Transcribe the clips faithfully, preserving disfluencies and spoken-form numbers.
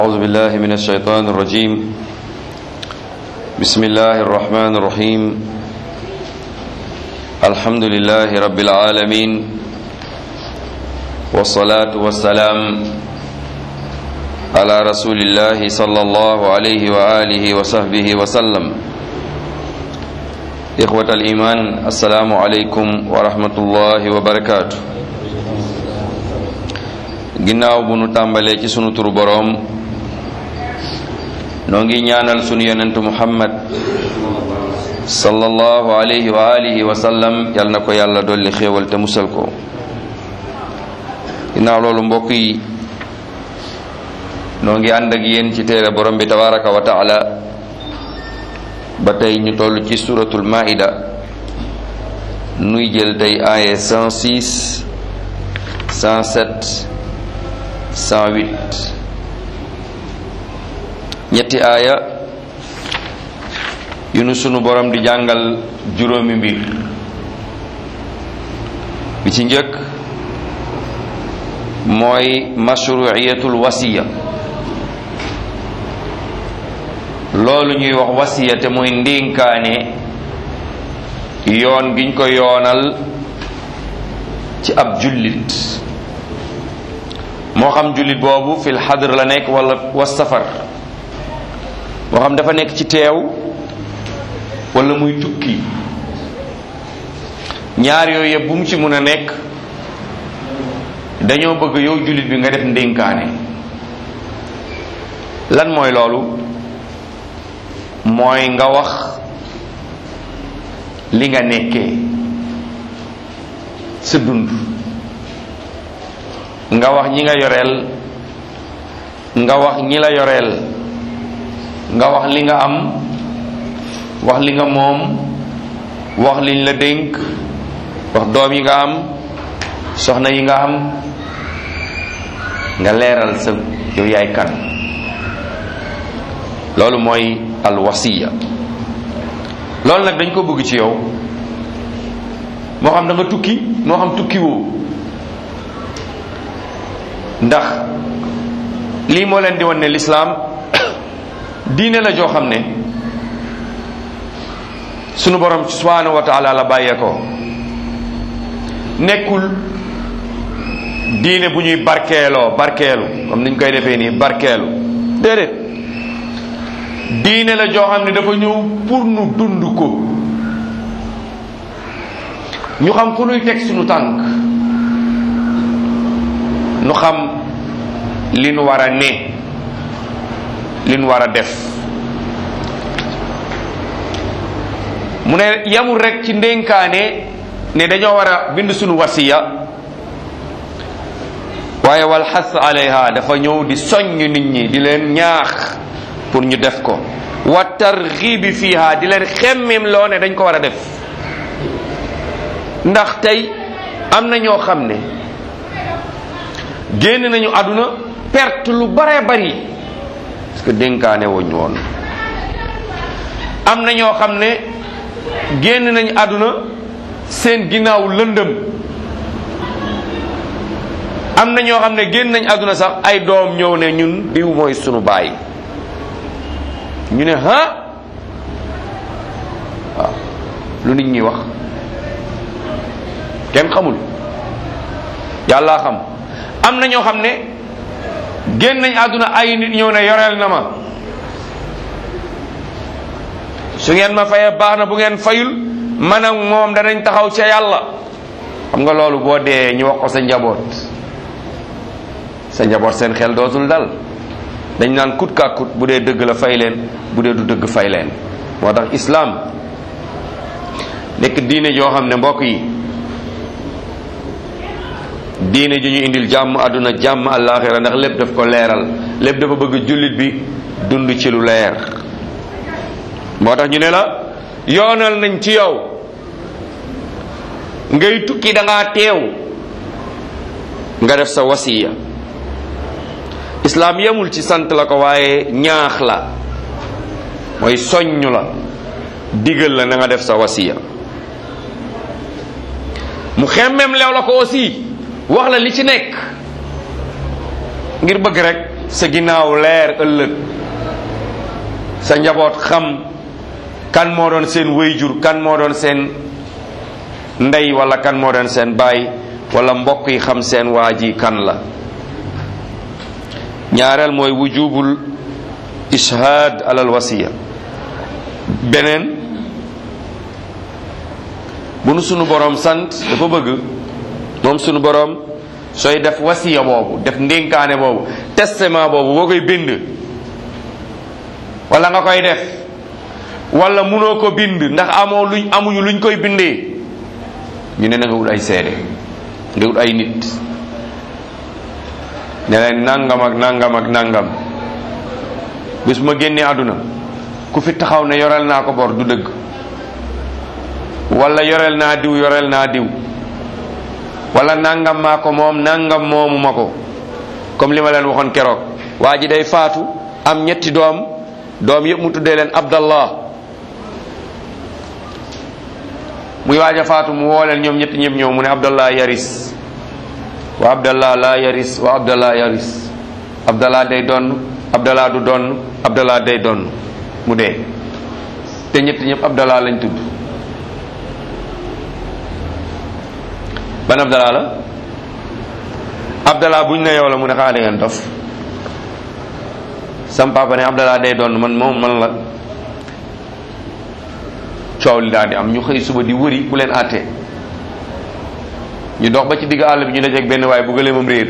أعوذ بالله من الشيطان الرجيم بسم الله الرحمن الرحيم الحمد لله رب العالمين والصلاة والسلام على رسول الله صلى الله عليه وآله وصحبه وسلم إخوة الإيمان السلام عليكم ورحمة الله وبركاته ginnaaw bu nu tàmbalee ci sunu turu boroom noo ngi ñaanal sunu yonentu muhammad sallallahu alayhi wa alihi wa sallam yal na ko yàlla dolli xéewal te musal ko ginnaaw loolu mbokk yi noo ngi ànd ak yéen ci téere borom bi tabaraka wa taala ba tey ñu toll ci suratul maida nuy jël tey aaye cent six cent sept cent huit ñetti aaya yu nu sunu borom di jàngal juróomi mbir bi ci njëkk mooy mashru'iyatul wasiya loolu ñuy wax wasiya te mooy ndénkaane yoon giñ ko yoonal ci ab jullit moo xam jullit boobu fil xadr la nekk wala wa safar moo xam dafa nekk ci teew wala muy tukki ñaar yooyu yëpp bu mu ci mun a nekk dañoo bëgg yow jullit bi nga def ndénkaane lan mooy loolu mooy nga wax li nga nekkee sa dund nga wax ñi nga yoreel nga wax ñi la yoreel nga wax li nga am wax li nga moom wax liñ la dénk wax doom yi nga am soxna yi nga am nga leeral sa yow yaay kan loolu mooy alwasiya loolu nag dañ ko bëgg ci yow moo xam da nga tukki moo xam tukki woo ndax lii moo leen di wan ne lislaam diine la joo xam ne sunu borom subhanahu wa taala la bàyyee ko nekkul diine bu ñuy barkeeloo barkeelu comme niñ koy defee nii barkeelu déedéet diine la joo xam ne dafa ñëw pour nu dund ko ñu xam fu nuy teg sunu tànk nu xam li nu war a ne li nu war a def mu ne yamul rek ci ndénkaane ne dañoo war a bind sunu wasiya waaye wal xas alayha dafa ñëw di soññ nit ñi di leen ñaax pour ñu def ko wa targhibi fiha di leen xemmem loo ne dañ ko war a def ndax tey am na ñoo xam ne génn nañu àdduna perte lu bare bari parce que dénkaane wuñ woon am na ñoo xam ne génn nañu àdduna seen ginnaaw lëndëm am na ñoo xam ne génn nañu àdduna sax ay doom ñëw ne ñun diw mooy sunu baay ñu ne ha waaw lu nit ñi wax kenn xamul yàlla xam am na ñoo xam ne génn nañ àdduna ay nit ñëw ne yoreel na ma su ngeen ma fayee baax na bu ngeen fayul man ak moom danañ taxaw ca yàlla xam nga loolu boo dee ñu wax ko sa njaboot sa njaboot seen xel dootul dal dañ naan kut ka kut bu dee dëgg la fay leen bu dee du dëgg fay leen moo tax islaam nekk diine joo xam ne mbokk yi diine ji ñu indil jàmm àdduna jàmm àllaaxira ndax lépp daf ko leeral lépp dafa bëgg jullit bi dund ci lu leer moo tax ñu ne la yoonal nañ ci yow ngay tukki da ngaa teew nga def sa wasiya islaam yemul ci sant la ko waaye ñaax la mooy soññ la digal la na nga def sa wasiya mu xemmem leew la ko aussi wax la li ci nekk ngir bëgg rek sa ginnaaw leer ëllëg, sa njaboot xam kan moo doon seen wayjur, kan moo doon seen ndey wala kan moo doon seen baay, wala mbokk yi xam seen waa ji kan la. ñaareel mooy wujubul ishhaad alal wasiya. beneen bu nu sunu boroom sant dafa bëgg moom sunu boroom sooy def wasiya boobu, def ndénkaane boobu, testament boobu, boo koy bind wala nga koy def wala munoo ko bind ndax amoo luñ amuñu luñ koy bindee, ñu ne na nga wut ay seede, nga wut ay nit ne leen nangam ak nangam ak nangam bis ma génnee àdduna ku fi taxaw ne yoreel naa ko bor du dëgg, wala yoreel naa diw yoreel naa diw, wala nangam maa ko moom nangam moomu ma ko. comme li ma leen waxoon keroog, waa ji day faatu am ñetti doom, doom yëpp mu tuddee leen Abdallah, muy waaj a faatu mu woo leen ñoom ñetti ñëpp ñëw mu ne Abdallah yaris wa Abdallah la yaris wa Abdallah yaris. Abdallah day donn, Abdallah du donn, Abdallah day donn, mu dee. te ñetti ñëpp Abdallah lañ tudd. ban Abdallah la? Abdallah buñ ne yow la mu ne xanaa da ngeen dof. sam papa ne Abdallah day donn, man moom man la. coow li daal di am, ñu xëy suba di wëri ku leen àttee. ñu dox ba ci digg àll bi ñu dajeeg benn waay bu gëleemam réer.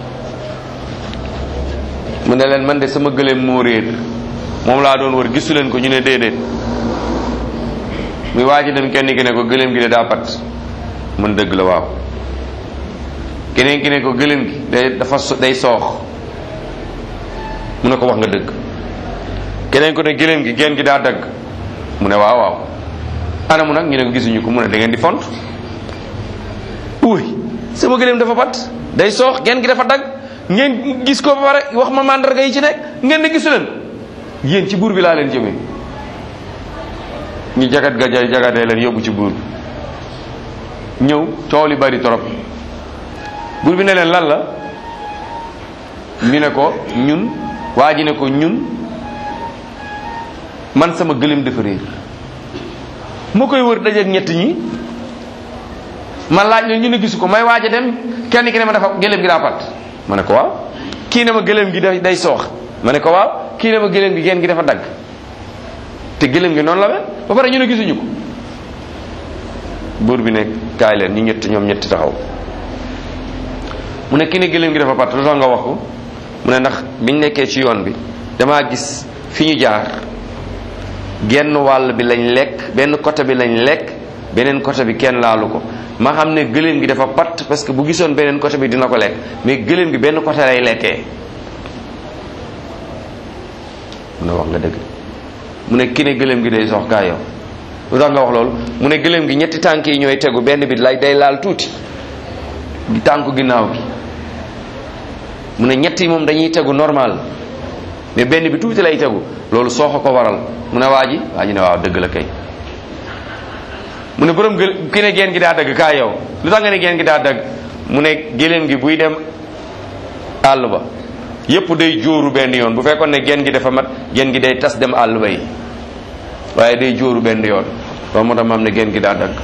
mu ne leen man de sama gëleem moo réer, moom laa doon wër, gisu leen ko? ñu ne déedéet. muy waa ji dem, kenn ki ne ko gëleem gi de daa pat. man dëgg la waaw. keneen ki ne ko gëleem gi day dafa day soox. mu ne ko wax nga dëgg. keneen ko ne gëleem gi geen gi daa dagg. mu ne waaw waaw. anamu nag ñu ne ko gisuñu ko. mu ne da ngeen di font. uy sama gëléem dafa pat, day soox, genn gi dafa dagg, ngeen gis ko ba pare wax ma màndarga yi ci nekk, ngeen ne gisu leen. yéen ci buur bi laa leen jëmee. ñu jagat ga jay jagatee leen yóbbu ci buur bi. ñëw coow li bari torop. buur bi ne leen lan la? ñu ne ko ñun, waa ji ne ko ñun, man sama gëléem dafa réer, moo koy wër dajeeg ñett ñi, man laaj leen ñu ne gisu ko, may waaj a dem, kenn ki ne ma dafa gëléem gi daa pat. ma ne ko waaw. kii ne ma gëléem gi day day soox. ma ne ko waaw. kii ne ma gëléem gi genn gi dafa dagg. te gëléem gi noonu la mel ba pare ñu ne gisuñu ko. buur bi ne kaay leen ñu ñett ñoom ñetti taxaw. mu ne kii ne gëléem gi dafa pat lu tax nga wax ko? mu ne ndax biñ nekkee ci yoon bi damaa gis fi ñu jaar genn wàll bi lañ lekk, benn côté bi lañ lekk, beneen côté bi kenn laalu ko. ma xam ne gëléem gi dafa patt parce que bu gisoon beneen côté bi dina ko lekk, mais gëléem gi benn côté lay lekkee. mu ne wax nga dëgg. mu ne ki ne gëléem gi day sox kaa yow lu tax nga wax loolu? mu ne gëléem gi ñetti tànk yi ñooy tegu, benn bi lay day laal tuuti di tànku ginnaaw gi. mu ne ñett yi moom dañuy tegu normal, mais benn bi tuuti lay tegu, loolu sooxa ko waral. mu ne waa ji waa ji ne waaw dëgg la kay. mu ne borom gël ki ne geen gi daa dagg kaa yow lu tax nga ne geen gi daa dagg? mu ne gëléem gi buy dem àll ba yépp day jóoru benn yoon. bu fekkoon ne geen gi dafa mat, geen gi day tas dem àll ba yi, waaye day jóoru benn yoon. loolu moo tax ma am ne geen gi daa dagg.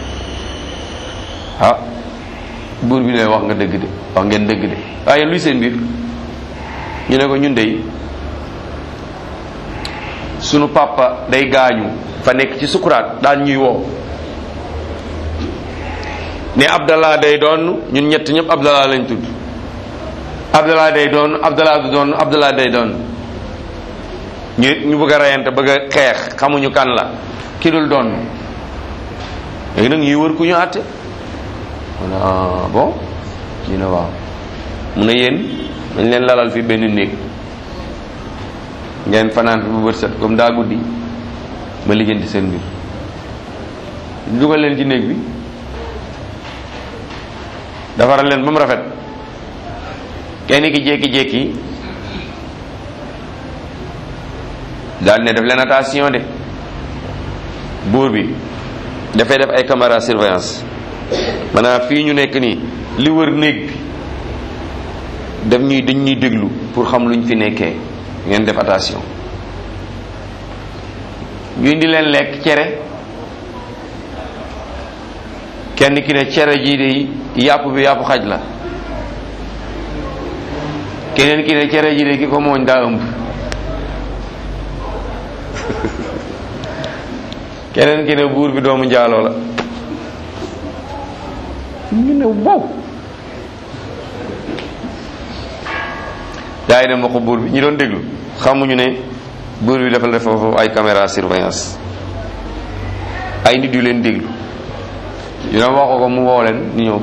ah buur bi ne wax nga dëgg de, wax ngeen dëgg de, waaye luy seen mbir? ñu ne ko ñun dey sunu papa day gaañu fa nekk ci sukuraat daan ñuy woo ne Abdallah day doon, ñun ñett ñëpp Abdallah lañ tudd. Abdallah day doon, Abdallah du doon, Abdallah day doon. ñu ñu bëgg a reyante, bëgg a xeex, xamuñu kan la ki dul doon. léegi nag ñuy wër ku ñu àtte. mu ne ah bon ñu ne waaw. mu ne yéen dañ leen lalal fi benn néeg, ngeen fanaan fi bu bët set, comme daa guddi ma lijjanti seen mbir. dugal leen ci néeg bi, defaral leen ba mu rafet. kenn ki jékki-jékki daal ne def leen attention de, buur bi dafay def ay caméra surveillance. maanaam fii ñu nekk nii li wër néeg bi def ñuy dañ ñuy déglu pour xam luñ fi nekkee, ngeen def attention. ñu indi leen lekk cere, kenn ki ne cere ji de yàpp bi yàpp xaj la, keneen ki ne cere ji de ki ko mooñ daa ëmb, keneen ki ne buur bi doomu njaaloo la. ñu ne wow, yaa ngi dem wax ko buur bi. ñi doon déglu xamuñu ne buur bi dafa def foofu ay caméra surveillance, ay nit yu leen déglu. ñu ne wax ko mu woo leen ñu ñëw,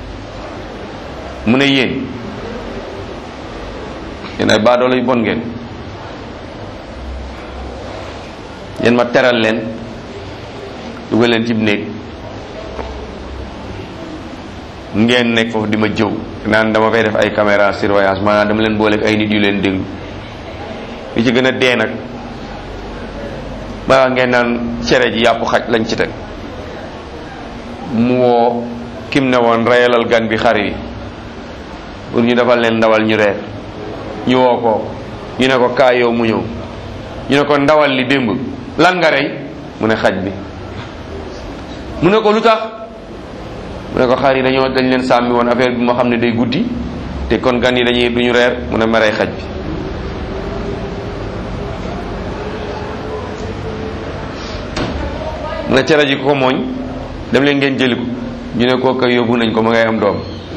mu ne yéen yéen ay baadoolo yu bon ngeen, yéen ma teral leen dugal leen ci néeg ngeen nekk foofu di ma jëw naan dama fay def ay caméra surveillance, maanaam dama leen booleeg ay nit yu leen déglu. li ci gën a dee nag maa ngeen naan cere ji yàpp xaj lañ ci teg. mu woo kim ne woon reyalal gan bi xar yi pour ñu defal leen ndawal ñu reer, ñu woo ko ñu ne ko kaay yow mu ñëw, ñu ne ko ndawal li démb lan nga rey, mu ne xaj bi. mu ne ko lu tax, mu ne ko xar yi dañoo dañ leen sàmmi woon affaire bi moo xam ne day guddi te kon gan yi dañuy duñu reer, mu ne ma rey xaj bi. mu ne cere ji ko mooñ dem leen ngeen jëli ko, ñu ne kooka yóbbu nañ ko ma ngay am doom.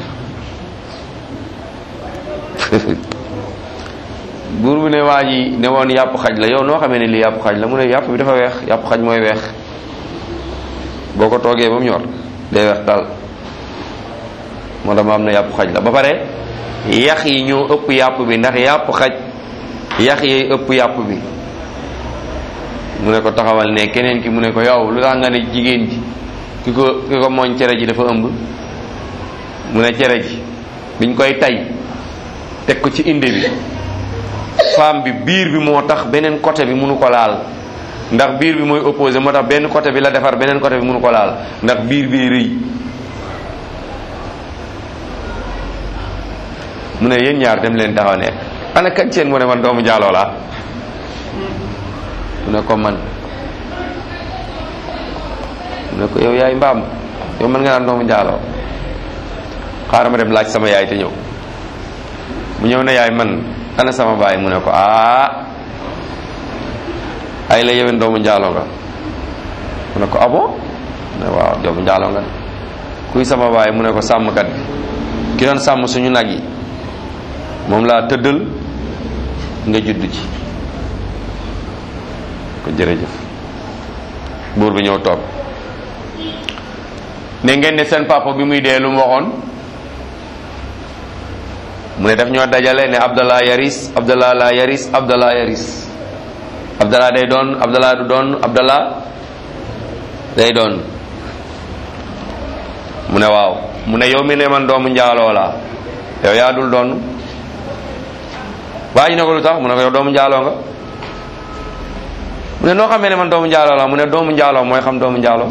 buur bu ne waa ji ne woon yàpp xaj la, yow noo xamee ne lii yàpp xaj la, mu ne yàpp bi dafa weex, yàpp xaj mooy weex, boo ko toogee ba mu ñor day weex daal, moo tax ma am na yàpp xaj la. ba pare yax yi ñoo ëpp yàpp bi, ndax yàpp xaj yax yi ëpp yàpp bi. mu ne ko taxawal ne keneen ki mu ne ko yow lu tax nga ne jigéen ji ki ko ki ko mooñ cere ji dafa ëmb. mu ne cere ji biñ koy tay teg ko ci inde bi, femme bi biir bi moo tax beneen côté bi mënu ko laal, ndax biir bi mooy opposé, moo tax benn côté bi la defar, beneen côté bi mënu ko laal ndax biir bi rëy. mu ne yéen ñaar dem leen taxaw ne ana kañ seen, mu ne man doomu njaaloo laa. mu ne ko man, mu ne ko yow yaay mbaam, yow man nga naan doomu njaaloo, xaaral ma dem laaj sama yaay te ñëw. mu ñëw ne yaay man ana sama baay, mu ne ko ah ay la yeween doomu njaaloo nga. mu ne ko abo, mu ne waaw doomu njaaloo nga. kuy sama baay, mu ne ko sàmmkat bi ki doon sàmm suñu nag yi, moom laa tëddal nga judd ci. ko jërëjëf. buur bi ñëw toog ne ngeen ne seen papa bi muy dee lu mu waxoon, mu ne daf ñoo dajale ne Abdallah yaris Abdallah la yaris Abdallah yaris Abdallah day doon Abdallah du doon Abdallah day doon. mu ne waaw, mu ne yow mi ne man doomu njaaloo laa, yow yaa dul doon. waa ji ne ko lu tax, mu ne ko yow doomu njaaloo nga. mu ne noo xamee ne man doomu njaaloo laa, mu ne doomu njaaloo mooy xam doomu njaaloo.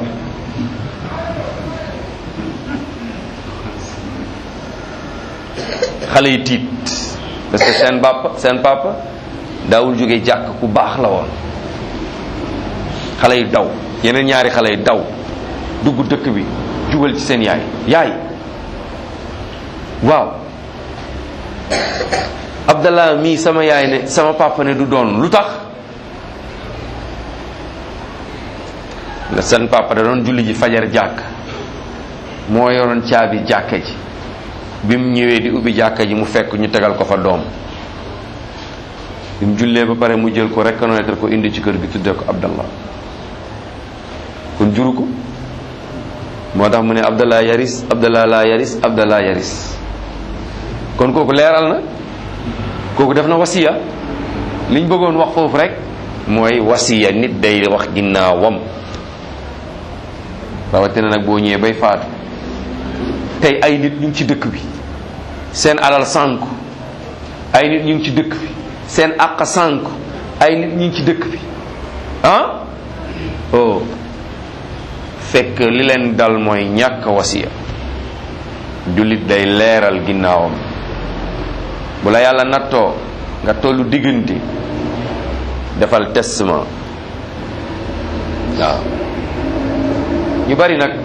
xale yi tiit parce que seen papa seen papa daawul jóge jàkk, ku baax la woon. xale yi daw, yeneen ñaari xale yi daw dugg dëkk bi jubal ci seen yaay. yaay waaw Abdallah mii sama yaay ne sama papa ne du doon, lu tax? nga seen papa da doon julli ji fajar jàkk, moo yoroon caabi jàkka ji. bi mu ñëwee di ubbi jàkka ji mu fekk ñu tegal ko fa doom. bi mu jullee ba pare mu jël ko reconnaître ko indi ci kër gi tuddee ko Abdallah. kon juru ko, moo tax mu ne Abdallah yaris Abdallah la yaris Abdallah yaris. kon kooku leeral na, kooku def na wasiya. liñ bëggoon wax foofu rek mooy wasiya, nit day wax ginnaawam, rawatina nag boo ñëwee bay faatu. tey ay nit ñu ngi ci dëkk bi seen alal sànku, ay nit ñu ngi ci dëkk bi seen àq sànku, ay nit ñu ngi ci dëkk bi ah oh fekk li leen dal mooy ñàkk wasiya. jullit day leeral ginnaawam, bu la yàlla nattoo nga tollu diggante defal testament waaw ñu bari nag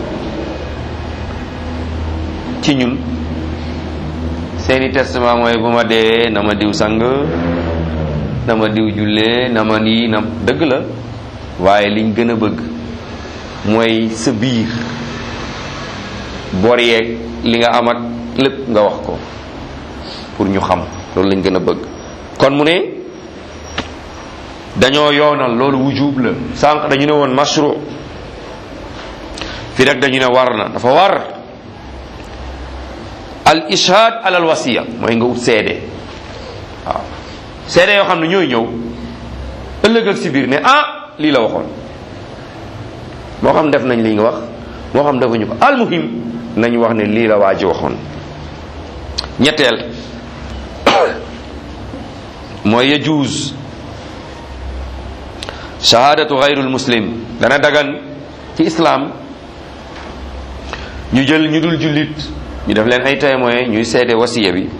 ci ñun seeni testament mooy bu ma dee na ma diw sang na ma diw jullee na ma nii na dëgg la waaye liñ gën a bëgg mooy sa biir bor yeeg li nga am ak lépp nga wax ko pour ñu xam loolu lañ gën a bëgg. kon mu ne dañoo yoonal loolu wujub la sànq dañu ne woon mashru fi rek dañu ne war na dafa war al ishhad ala al wasiya mooy nga ut seede waaw seede yoo xam ne ñooy ñëw ëllëg ak si biir ne ah lii la waxoon moo xam def nañ li nga wax moo xam defuñu ko al muhim nañu wax ne lii la waa ji waxoon. ñetteel mooy yajuuz shahadatu gayrul muslim dana dagan ci islam ñu jël ñu dul jullit ñu def leen ay témoin ñuy seede wasiya bi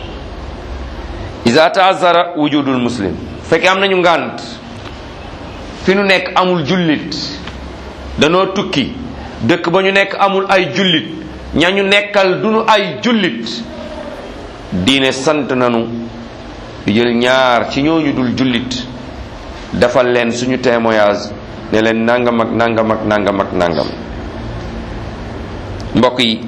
iza ta'azzara wujudul muslim fekkee am nañu ngànt fi nu nekk amul jullit danoo tukki dëkk ba ñu nekk amul ay jullit ña ñu nekkal duñu ay jullit diine sant nanu ñu jël ñaar ci ñooñu dul jullit defal leen suñu témoignage ne leen nangam ak nangam ak nangam ak nangam. mbokk yi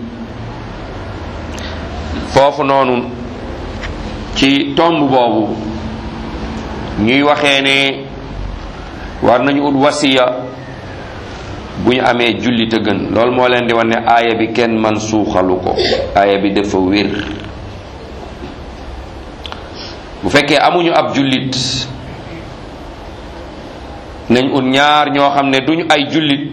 foofu noonu ci tomb boobu ñuy waxee ne war nañu ut wasiya bu ñu amee jullit a gën loolu moo leen di wan ne aaya bi kenn man suuxalu ko aaya bi dafa wér. bu fekkee amuñu ab jullit nañ ut ñaar ñoo xam ne duñu ay jullit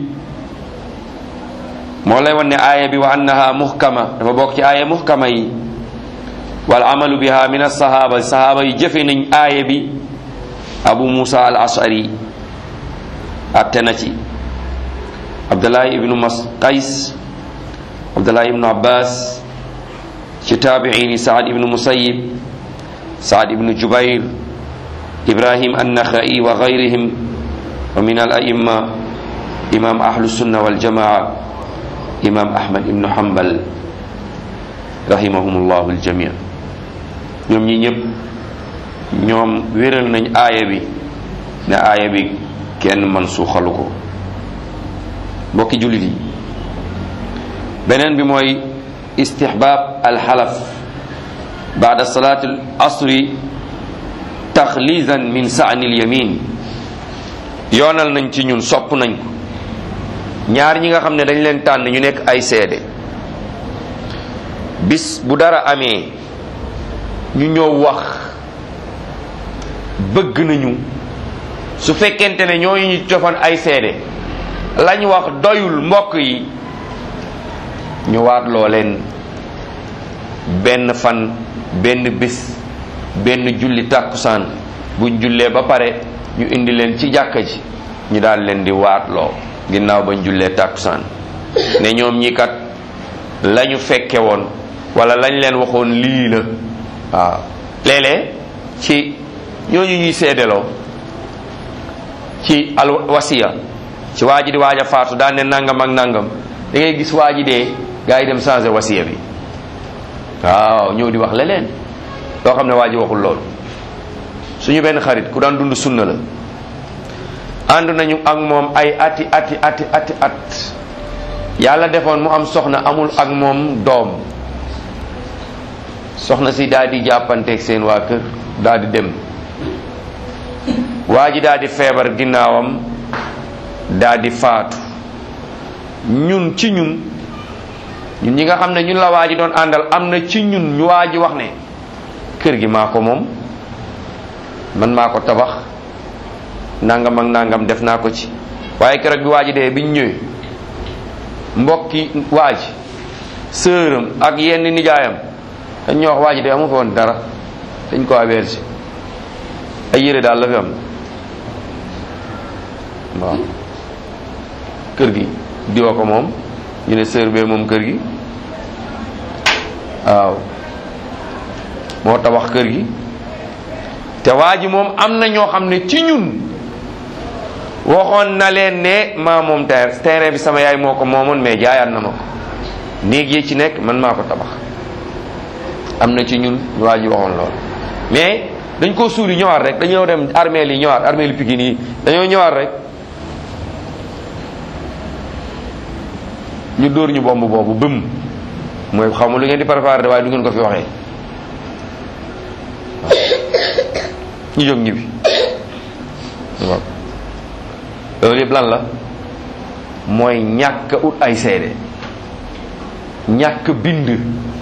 moo lay wan ne aaya bi wa annaha muhkama dafa bokk ci aaya muhkama yi wal amalu biha min as-sahaba sahaba yi jëfe nañ aaya bi abu musa al ashari atte na ci abdullahi ibnu mas qays abdullahi ibnu abbas ci taabiin yi saad ibnu musayyib saad ibnu jubair ibrahim an-nakhai wa gayrihim wa min al aimma imam ahlu sunna wal jamaa imam ahmad ibnu hanbal rahimahumullahu aljamia ñoom ñi ñëpp ñoom wéral nañ aaya bi ne aaya bi kenn man suuxalu ko. mbokki jullit yi beneen bi mooy istihbab alxalaf baada salaat al asri taxliizan min sa'ni al yamin yoonal nañ ci ñun sopp nañ ko ñaar ñi nga xam ne dañ leen tànn ñu nekk ay seede bis bu dara amee ñu ñëw wax bëgg nañu su fekkente ne ñooñu ñu cofan ay seede lañ wax doyul mbokk yi ñu waatloo leen benn fan benn bis benn julli tàkkusaan buñ jullee ba pare ñu indi leen ci jàkka ji ñu daal leen di waatloo ginnaaw bañ jullee tàkkusaan ne ñoom ñi kat lañu fekke woon wala lañ leen waxoon lii la waaw léeg-léeg ci ñooñu ñuy seedeloo ci al wasiya ci waa ji di waaj a faatu daan ne nangam ak nangam da ngay gis waa ji dee gaa yi dem changer wasiya bi waaw ñëw di wax leneen loo xam ne waa ji waxul loolu. suñu benn xarit ku daan dund sunna la ànd nañu ak moom ay ati ati ati ati at yàlla defoon mu am soxna amul ak moom doom soxna si daal di jàppanteeg seen waa kër daal di dem waa ji daal di feebar ginnaawam daal di faatu ñun ci ñun ñun ñi nga xam ne ñun la waa ji doon àndal am na ci ñun ñu waa ji wax ne kër gi maa ko moom man maa ko tabax nangam ak nangam def naa ko ci waaye keroog bi waa ji dee biñ ñëwee mbokki waa ji sëram ak yenn nijaayam dañ ñoo wax waa ji dee amu fa woon dara dañ ko averti ay yére daal la fi am waaw kër gi diwa ko moom ñu ne sër bee moom kër gi waaw moo tabax kër gi. te waa ji moom am na ñoo xam ne ci ñun waxoon na leen ne maa moom terrain terrain bi sama yaay moo ko moomoon mais jaayaat na ma ko néeg yi ci nekk man maa ko tabax. am na ci ñun waa ji waxoon lool mais dañ koo suuli ñëwaat rek dañoo dem armeel yi ñëwaat armeel yi Pikine yi dañoo ñëwaat rek ñu dóor ñu bomb boobu bëm mooy xaw ma lu ngeen di préparé waaye du ngeen ko fi waxee ñu jóg ñibbi waaw loolu yëpp lan la mooy ñàkk ut ay seede ñàkk bind.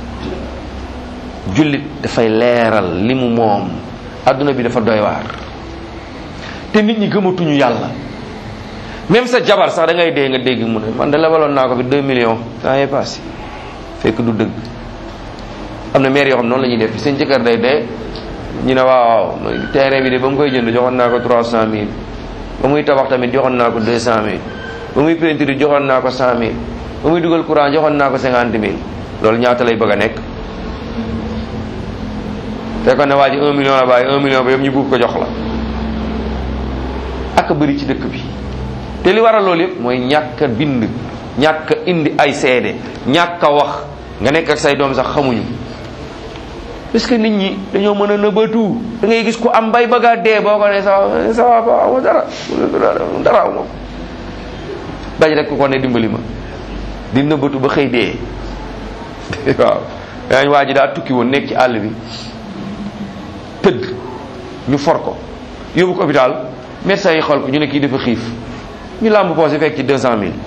jullit dafay leeral li mu moom adduna bi dafa doy waar te nit ñi gëmatuñu yàlla même sa jabar sax da ngay dee nga dégg mu ne man de lebaloon naa ko fi deux millions temps yii passé fekk du dëgg. am na maire yoo xam noonu la ñuy def seen jëkkër day dee ñu ne waaw waaw terrain bi de ba mu koy jënd joxoon naa ko trois cent mille ba muy tabax tamit joxoon naa ko deux cent mille ba muy peinture joxoon naa ko cent mille ba muy dugal courant joxoon naa ko cinquante mille loolu ñaata lay bëgg a nekk. fekkoon ne waa ji un million la bàyyi un million ba yëpp ñu buub ko jox la ak bëri ci dëkk bi te li waral loolu yëpp mooy ñàkk a bind ñàkk a indi ay seede ñàkk a wax nga nekk ak say doom sax xamuñu parce que nit ñi dañoo mën a nëbbatu da ngay gis ku am bay bëgg a dee boo ko ne sa sa waa amoo dara dara amoo bañ rek ku ko ne dimbali ma di nëbbatu ba xëy dee waaw daañ waa ji daa tukki woon nekk ci àll bi tëdd ñu for ko yóbbu ko hôpital médecin yi xool ko ñu ne kii dafa xiif ñu làmb poosé fekk ci deux cent mille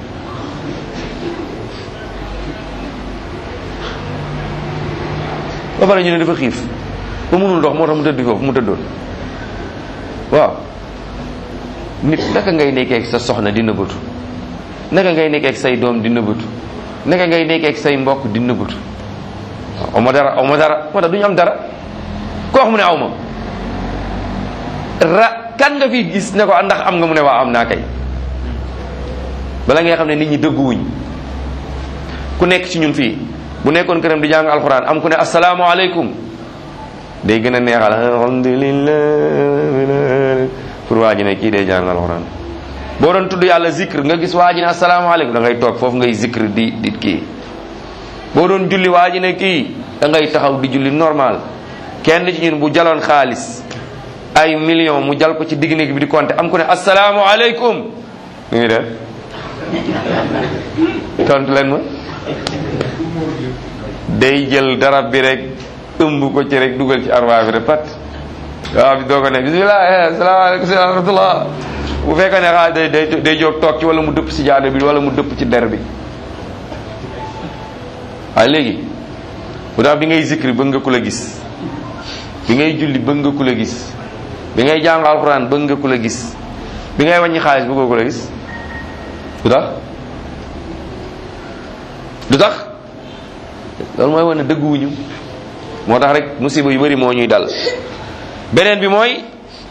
ba pare ñu ne dafa xiif ba mënul dox moo tax mu tëdd foofu mu tëddoon waaw nit naka ngay nekkee ak sa soxna di nëbbatu naka ngay nekkee ak say doom di nëbbatu naka ngay nekkee ak say mbokk di nëbbatu waaw aw ma dara aw ma dara moo tax du ñu am dara ko wax mu ne aw ma ra kan nga fi gis ne ko ndax am nga mu ne waa am naa kay bala ngay xam ne nit ñi dëgguwuñ ku nekk ci ñun fii bu nekkoon këram di jàng alxuraan am ku ne asalaamaaleykum day gën a neexal alhamdulillah pour waa ji ne kii day jàng alxuraan boo doon tudd yàlla zikr nga gis waa ji ne asalaamaaleykum da ngay toog foofu ngay zikr di di kii boo doon julli waa ji ne kii da ngay taxaw di julli normal kenn ci ñun bu jaloon xaalis ay million mu jal ko ci digg néeg bi di compter am ku ne asalaamaaleykum nu ngi def tontu leen ma day jël darab bi rek ëmb ko ci rek dugal ci arwaa bi rek pat waaw bi doo ko ne bismillah asalaamaaleykum wa rahmatullah bu fekkee ne xaalis day day day jóg toog ci wala mu dëpp si jaade bi wala mu dëpp ci der bi waaye léegi bu tax bi ngay zikri bëgg nga ku la gis bi ngay julli bëgg nga ku la gis bi ngay jàng alxuraan bëgg nga ku la gis bi ngay wàññi xaalis bëggoo ku la gis lu tax lu tax loolu mooy wane dëgguwuñu moo tax rek musiba yu bari moo ñuy dal beneen bi mooy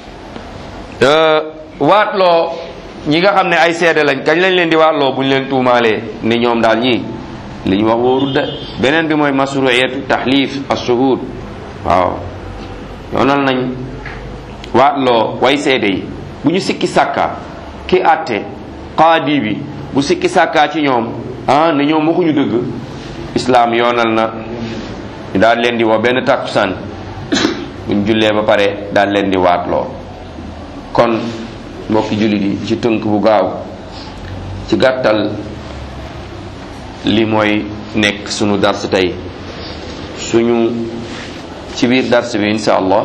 waatloo ñi nga xam ne ay seede lañ kañ lañ leen di waatloo bu ñu leen tuumaalee ni ñoom daal ñii li ñu wax wóorul de beneen bi mooy masruiyatu taxliif as-shuhud waaw yoonal nañ waatloo way seede yi bu ñu sikki sàkka ki àtte qaadi bi bu sikki sàkkaa ci ñoom ah ne ñoom waxuñu dëgg islaam yoonal na ñu daal leen di woo benn tàkkusaan buñ jullee ba pare daal leen di waatloo kon mbokki jullit yi ci tënk bu gaaw ci gàttal li mooy nekk sunu dars tey suñu ci biir dars bi insha allah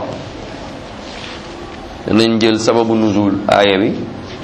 danañ jël sababu nuzul aaya bi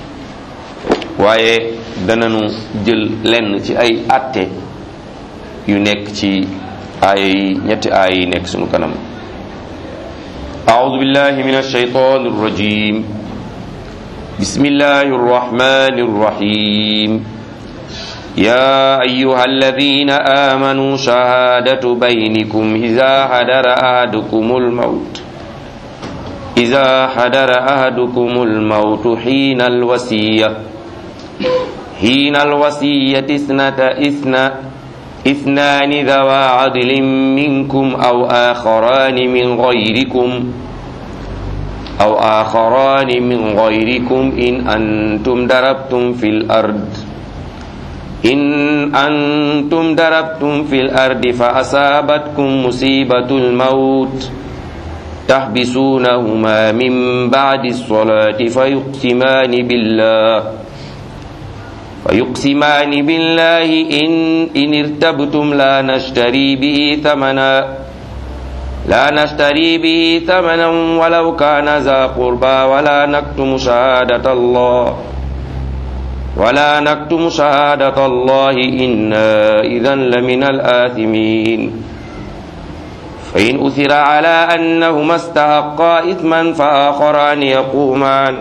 waaye danañu jël lenn ci ay àtte yu nekk ci aaya yi ñetti aaya yi nekk sunu kanam a'udhu billahi minash shaytanir rajim bismillahir rahmanir rahim يا أيها الذين آمنوا شهادة بينكم إذا حضر أحدكم الموت إذا حضر أحدكم الموت حين الوصية حين الوصية اثنتا اثنا اثنان ذوا عدل منكم أو آخران من غيركم أو آخران من غيركم إن أنتم ضربتم في الأرض إن أنتم ضربتم في الأرض فأصابتكم مصيبة الموت تحبسونهما من بعد الصلاة فيقسمان بالله فيقسمان بالله إن إن ارتبتم لا نشتري به ثمنا لا نشتري به ثمنا ولو كان ذا قربى ولا نكتم شهادة الله ولا نكتم شهادة الله إنا إذا لمن الآثمين فإن أثر على أنهما استحقا إثما فآخران يقومان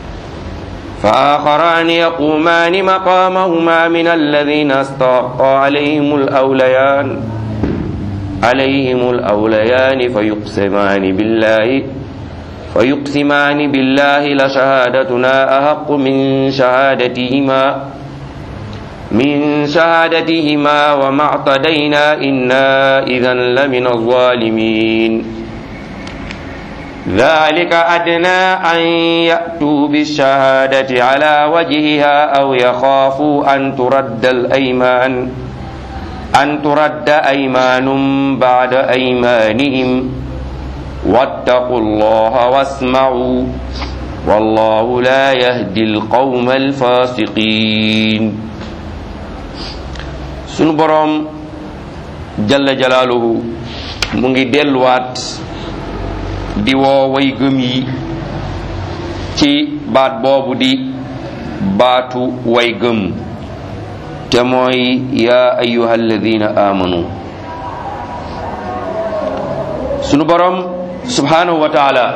فآخران يقومان مقامهما من الذين استحقا عليهم الأوليان عليهم الأوليان فيقسمان بالله فيقسمان بالله لشهادتنا أحق من شهادتهما من شهادتهما وما اعتدينا إنا إذا لمن الظالمين ذلك أدنى أن يأتوا بالشهادة على وجهها أو يخافوا أن ترد الأيمان أن ترد أيمان بعد أيمانهم واتقوا الله واسمعوا والله لا يهدي القوم الفاسقين sunu boroom jalla jalaaluhu mu ngi delluwaat di woo way gëm yi ci baat boobu di baatu way gëm te mooy yaa ayyuha alladina amanu sunu boroom subhanahu wa taala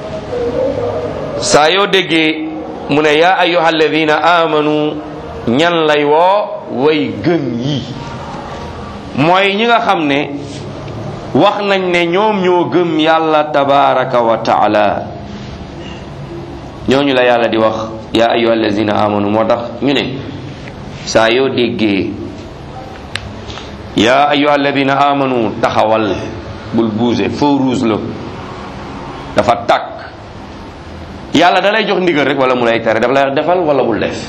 saa yoo déggee mu ne yaa ayyuha alladina amanu ñan lay woo way gëm yi mooy ñi nga xam ne wax nañ ne ñoom ñoo gëm yàlla tabaraka wa taala ñooñu la yàlla di wax yaa ayyuha allazina amanu moo tax ñu ne saa yoo déggee yaa ayyuha allazina amanu taxawal bul bouger feu rouge la dafa tàkk yàlla da lay jox ndigal rek wala mu lay tere dafa lay defal wala bul def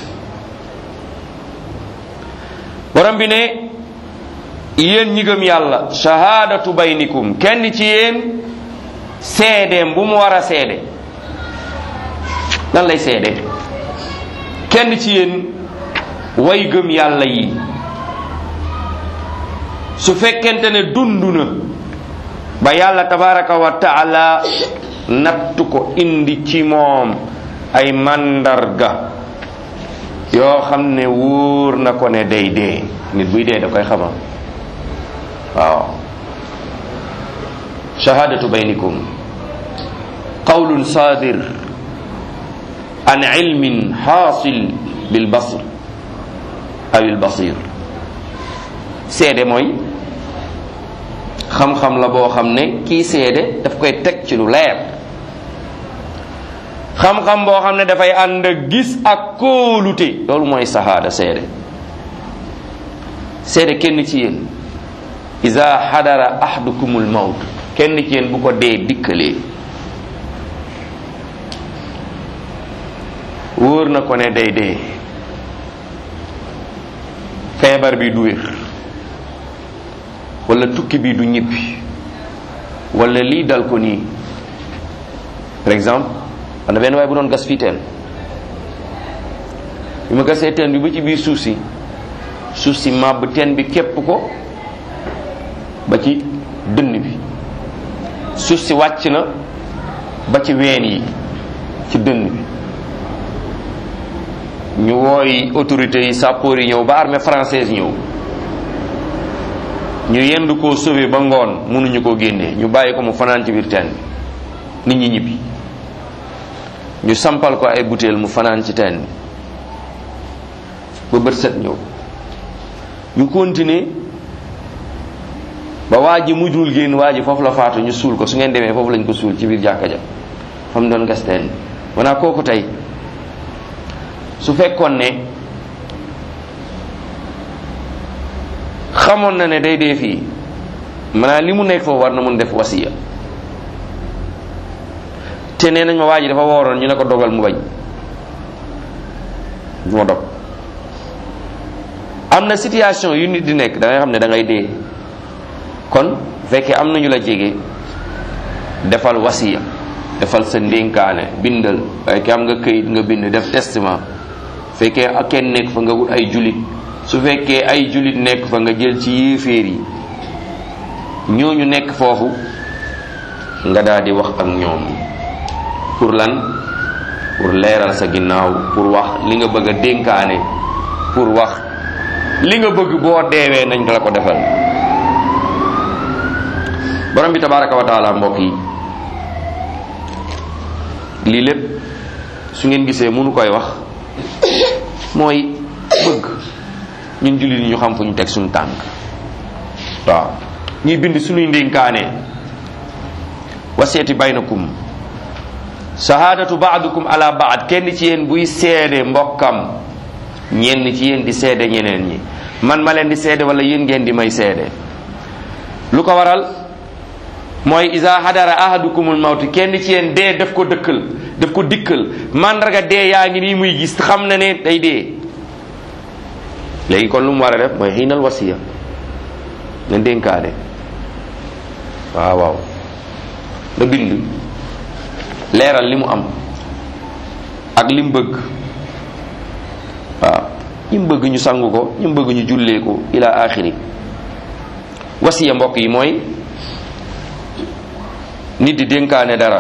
borom bi ne yéen ñi gëm yàlla shahadatu baynikum kenn ci yéen seedeem bu mu war a seede lan lay seede kenn ci yéen way gëm yàlla yi su fekkente ne dund na ba yàlla tabaraka wa taala nattu ko indi ci moom ay mandarga yoo xam ne wóor na ko ne day dee nit buy dee da koy xamal waaw shahadatu baynikum qawlun sadir an ilmin xaasil bil basr aw il basir seede mooy xam-xam la boo xam ne kii seede daf koy teg ci lu leer xam-xam boo xam ne dafay ànd ak gis ak kóolute loolu mooy sahaada seede seede kenn ci yéen iza hadara ahdukumul mawt kenn ci yéen bu ko dee dikkalee wóor na ko ne day dee feebar bi du wér wala tukki bi du ñibbi wala lii dal ko nii par exemple am na benn waaye bu doon gas fii teen bi ma gasee teen bi ba ci biir suuf si suuf si màbb teen bi képp ko ba ci dënn bi suuf si wàcc na ba ci ween yi ci dënn bi ñu wooy autorités yi sapeurs yi ñëw ba armée française ñëw ñu yendu koo sauver ba ngoon mënuñu koo génnee ñu bàyyi ko mu fanaan ci biir teen bi nit ñi ñibbi ñu sampal ko ay butéel mu fanaan ci teen bi ba bët set ñëw ñu continuer ba waa ji mujjul génn waa ji foofu la faatu ñu suul ko su ngeen demee foofu lañ ko suul ci biir jàkka ja fa mu doon gas teen maanaam kooku tey su fekkoon ne xamoon na ne day dee fii maanaam li mu nekk foofu war na mun def wasiya te nee nañ ma waa ji dafa wooroon ñu ne ko dogal mu bañ du ma dog am na situation yu nit di nekk da ngay xam ne da ngay dee kon bu fekkee am nañu la jege defal wasiya defal sa ndénkaane bindal waaye ki am nga këyit nga bind def testament fekkee ak kenn nekk fa nga wut ay julit su fekkee ay julit nekk fa nga jël ci yéeféer yi ñooñu nekk foofu nga daal di wax ak ñoom pour lan pour leeral sa ginnaaw pour wax li nga bëgg a dénkaane pour wax li nga bëgg boo deewee nañ la ko defal. borom bi tabaraka wa taala mbokk yi lii lépp su ngeen gisee mënu koy wax mooy bëgg ñun jullit yi ñu xam fu ñu teg suñu tànk waaw ñuy bind suñuy ndénkaane wasiyati baynakum shahadatu ba'dukum ala ba'd kenn ci yéen buy seede mbokkam ñenn ci yéen di seede ñeneen ñi man ma leen di seede wala yéen ngeen di may seede lu ko waral mooy iza hadara ahadukumul mawt kenn ci yéen dee daf ko dëkkal daf ko dikkal mandarga dee yaa ngi nii muy gis xam na ne day dee léegi kon lu mu war a def mooy xiinal wasiya nga dénkaane waaw waaw nga bind leeral li mu am ak li mu bëgg waaw ñi mu bëgg ñu sangu ko ñi mu bëgg ñu jullee ko ila axiri wasiya mbokk yi mooy nit di dénkaane dara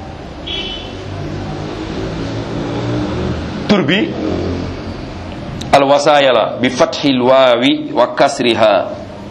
tur bi alwasaaya la bi fathil waawi wa kasriha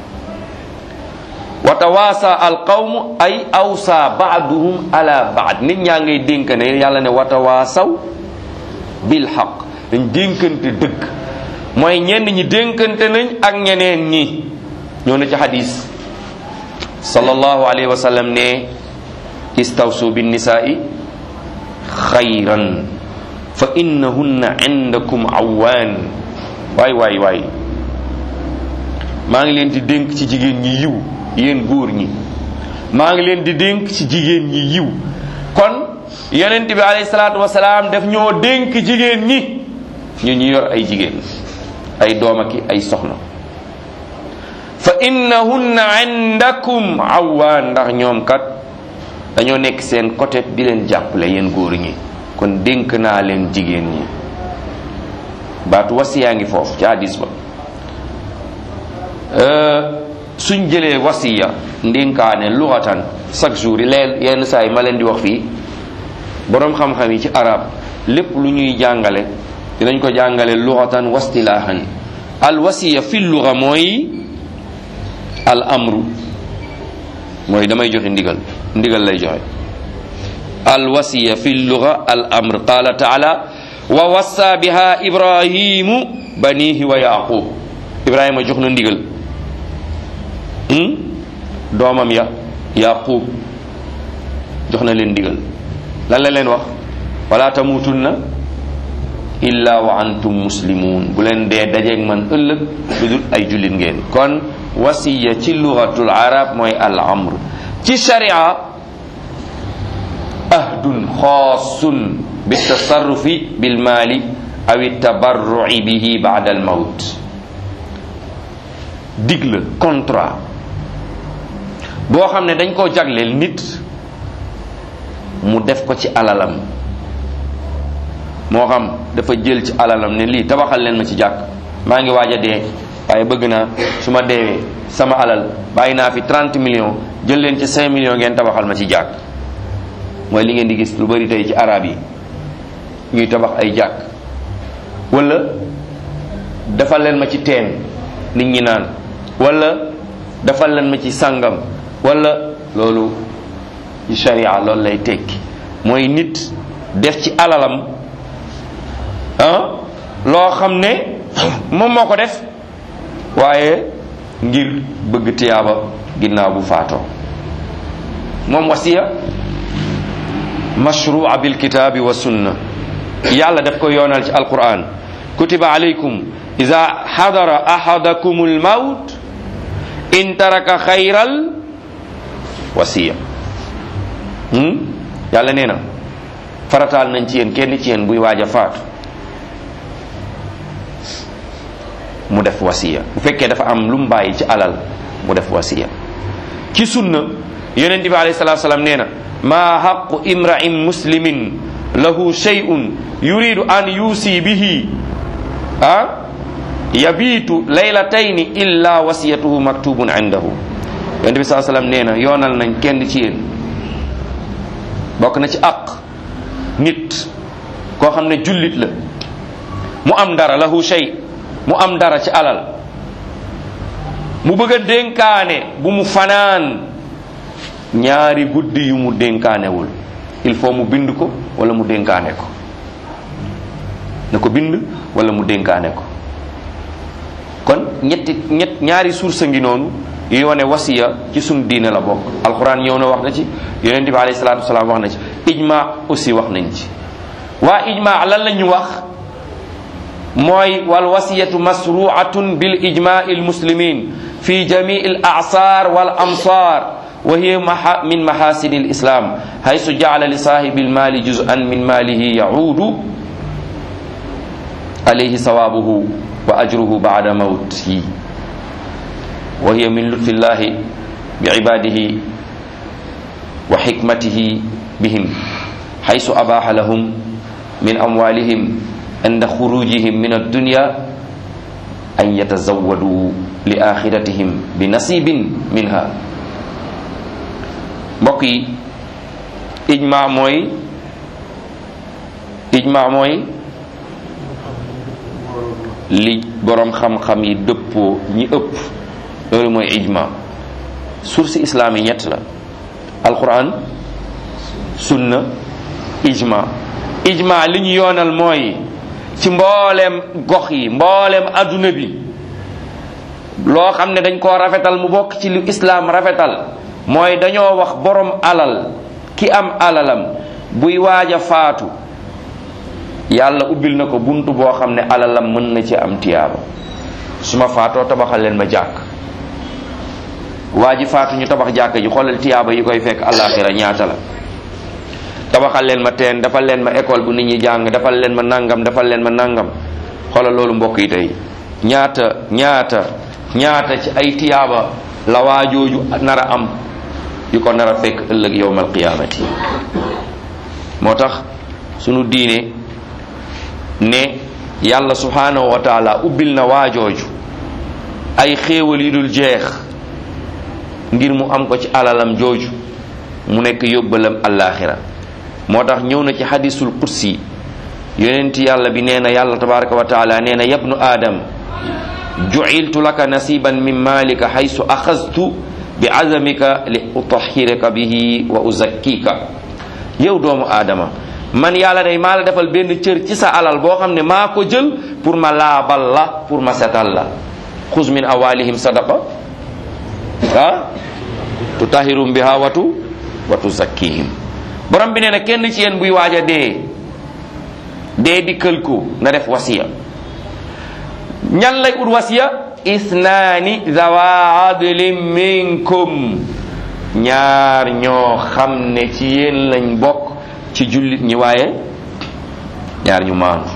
wa tawaasa alqawmu ay awsa baaduhum ala baad nit ñaa ngay dénkane yàlla ne wa tawaasaw bil xaq dañ dénkante dëgg mooy ñenn ñi dénkante nañ ak ñeneen ñi ñoo na ci xadis sallallahu alayhi wa sallam ne istawsu bin nisaai xayran fa innahunna indakum awaan waay waay waay maa ngi leen di dénk ci jigéen ñi yiw yéen góor ñi maa ngi leen di dénk ci jigéen ñi yiw kon yonent bi alayhi salaatu wasalaam daf ñoo dénk jigéen ñi ñu ñu yor ay jigéen ay doom ak ay soxna fa innahunna indakum awaan ndax ñoom kat dañoo nekk seen côté di leen jàppale yéen góor ñi kon dénk naa leen jigéen ñi baatu wasiyaa ngi foofu ci hadis ba suñ jëlee wasiya ndénkaane luxatan chaque jour yi leen yenn saa yi ma leen di wax fii boroom xam-xam yi ci arab lépp lu ñuy jàngale dinañ ko jàngale luxatan wastilaahan al wasiya fi luxa mooy al amru mooy damay joxe ndigal ndigal lay joxe al wasiya fi luxa al amr qala taala wa wassa biha ibrahimu banihi wa yaqub ibrahima jox na ndigal doomam ya yaqub jox na leen ndigal lan la leen wax wala tamutunna illa wa antum muslimun bu leen dee dajeeg man ëllëg lu dul ay jullit ngeen kon wasiya ci lugatul arab mooy al amr ci sharia ahdun xaasun bi tasarrufi bil maali aw tabarrui bihi ba'da al mawt dig la contrat boo xam ne dañ koo jagleel nit mu def ko ci alalam moo xam dafa jël ci alalam ne lii tabaxal leen ma ci jàkk maa ngi waaj a dee waaye bëgg naa su ma deewee sama alal bàyyi naa fi trente millions jël leen ci cinq millions ngeen tabaxal ma ci jàkk mooy li ngeen di gis lu bari tey ci arab yi ñuy tabax ay jàkk wala defal leen ma ci teen nit ñi naan wala defal leen ma ci sàngam wala loolu ci sharia loolu lay tekki mooy nit def ci alalam ah loo xam ne moom moo ko def waaye ngir bëgg tiyaaba ginnaaw bu faatoo moom wasiya mashru'a bil kitaabi wa sunna yàlla daf ko yoonal ci alquran kutiba alaykum ida xadara ahadakumul mawt in taraka xayral wasiya. yàlla nee na farataal nañ ci yéen kenn ci yéen buy waaj a faatu mu def wasiya. bu fekkee dafa am lu mu bàyyi ci alal mu def wasiya. ci sunna yonent bi alayhi salaatu salaam nee na maa xaqu imra'in muslimin lahu shay'un yuridu an yusi bihi ah yabiitu laylatayni illa wasiyatuhu maktubun indahu. yonent bi salaatu salaam nee na yoonal nañ kenn ci yéen bokk na ci àq nit koo xam ne jullit la mu am dara lahu shay mu am dara ci alal mu bëgg a dénkaane bu mu fanaan ñaari guddi yu mu dénkaanewul. il faut mu bind ko wala mu dénkaane ko na ko bind wala mu dénkaane ko. kon ñetti ñett ñaari source ngi noonu yu wane wasiya ci sunu diine la bokk. alquran ñëw na wax na ci, yonent bi alayhi salaatu wasalaam wax na ci, ijma aussi wax nañ ci. waa ijma lan la ñu wax mooy wal wasiyatu masru'atun bil ijma'i al muslimin fi jami' al a'sar wal amsar wa hiya min mahasin al islam haythu ja'ala li sahibi al mali juz'an min malihi ya'udu alayhi sawabuhu wa ajruhu ba'da mawtihi wa hiya min lutfillahi bi ibadihi wa hikmatihi bihim haythu abaha lahum min amwalihim inda khurujihim min ad-dunya an yatazawwadu li akhiratihim bi nasibin minha. mbokk yi ijma mooy ijma mooy li boroom xam-xam yi dëppoo ñi ëpp, loolu mooy ijma. source islam yi ñett la: alquran, sunna, ijma. ijma li ñu yoonal mooy ci mbooleem gox yi, mbooleem adduna bi, loo xam ne dañ koo rafetal mu bokk ci lu islam rafetal, mooy dañoo wax borom alal, ki am alalam buy waaj a faatu, yàlla ubbil na ko buntu boo xam ne alalam mën na ci am tiyaaba. su ma faatoo tabaxal leen ma jàkk. waa ji faatu ñu tabax jàkk ji, xoolal tiyaaba yi koy fekk àllaaxira ñaata la. tabaxal leen ma teen, defal leen ma école bu nit ñi jàng, defal leen ma nangam, defal leen ma nangam. xoolal loolu mbokk yi tey ñaata ñaata ñaata ci ay tiyaaba la waajooju nar a am yu ko nar a fekk ëllëg yowmal qiyaamati. moo tax sunu diine ne yàlla subhanahu wa taala ubbil na waajooju ay xéewal yu dul jeex ngir mu am ko ci alalam jooju mu nekk yóbbalam allaaxira. moo tax ñëw na ci hadisul qudsi, yonent yàlla bi nee na yàlla tabaraka wa taala nee na yabnu aadam ju'iltu laka nasiban min malika haysu axaztu bi azamika li utahhiraka bihi wa uzakkika. yow doomu aadama, man yàlla day maa la defal benn cër ci sa alal boo xam ne maa ko jël pour ma laabal la, pour ma setal la. xuz min awalihim sadaqa ah tutahirum biha watu wa tuzakkihim. borom bi nee na kenn ci yéen buy waaj a dee dee dikkal ko na def wasiya. ñan lay ut wasiya? isnaani zawa adlin minkum, ñaar ñoo xam ne ci yéen lañ bokk ci jullit ñi waaye ñaar ñu maandu.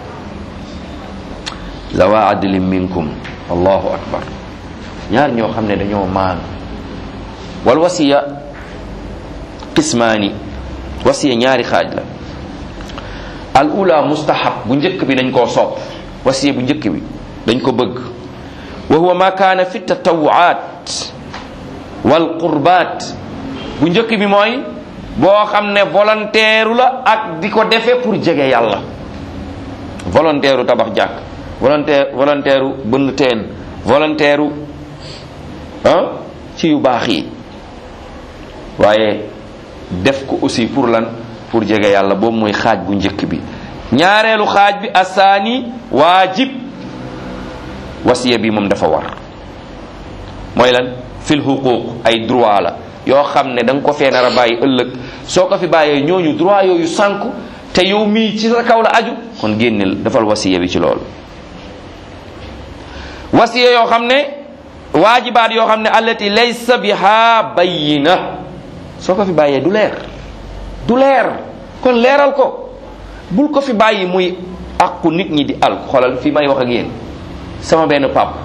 zawa adlin minkum, allahu akbar, ñaar ñoo xam ne dañoo maandu. wal wasiya qismaani, wasiya ñaari xaaj la. al ula mustahab, bu njëkk bi dañ koo sopp. wasiya bu njëkk bi dañ ko bëgg. wa huwa ma kaana fi tatawuat wal qurbat. bu njëkk bi mooy boo xam ne volontaire la ak di ko defe pour jege yàlla. volontaire tabax jàkk, volontaire volontaire bënn teen, volontaire ah ci yu baax yi, waaye def ko aussi pour lan? pour jege yàlla. boobu mooy xaaj bu njëkk bi. ñaareelu xaaj bi asaani waajib, wasiya bi moom dafa war. mooy lan? fil xuquuq, ay droit la yoo xam ne da nga ko fee nar a bàyyi ëllëg. soo ko fi bàyyee ñooñu droit yooyu sànku te yow mii ci sa kaw la aju, kon génneel defal wasiya bi ci loolu. wasiya yoo xam ne waajibaat yoo xam ne allati laysa biha bayyina soo ko fi bàyyee du leer du leer kon leeral ko bul ko fi bàyyi muy àqu nit ñi di al xoolal fi may wax ak yéen sama benn pap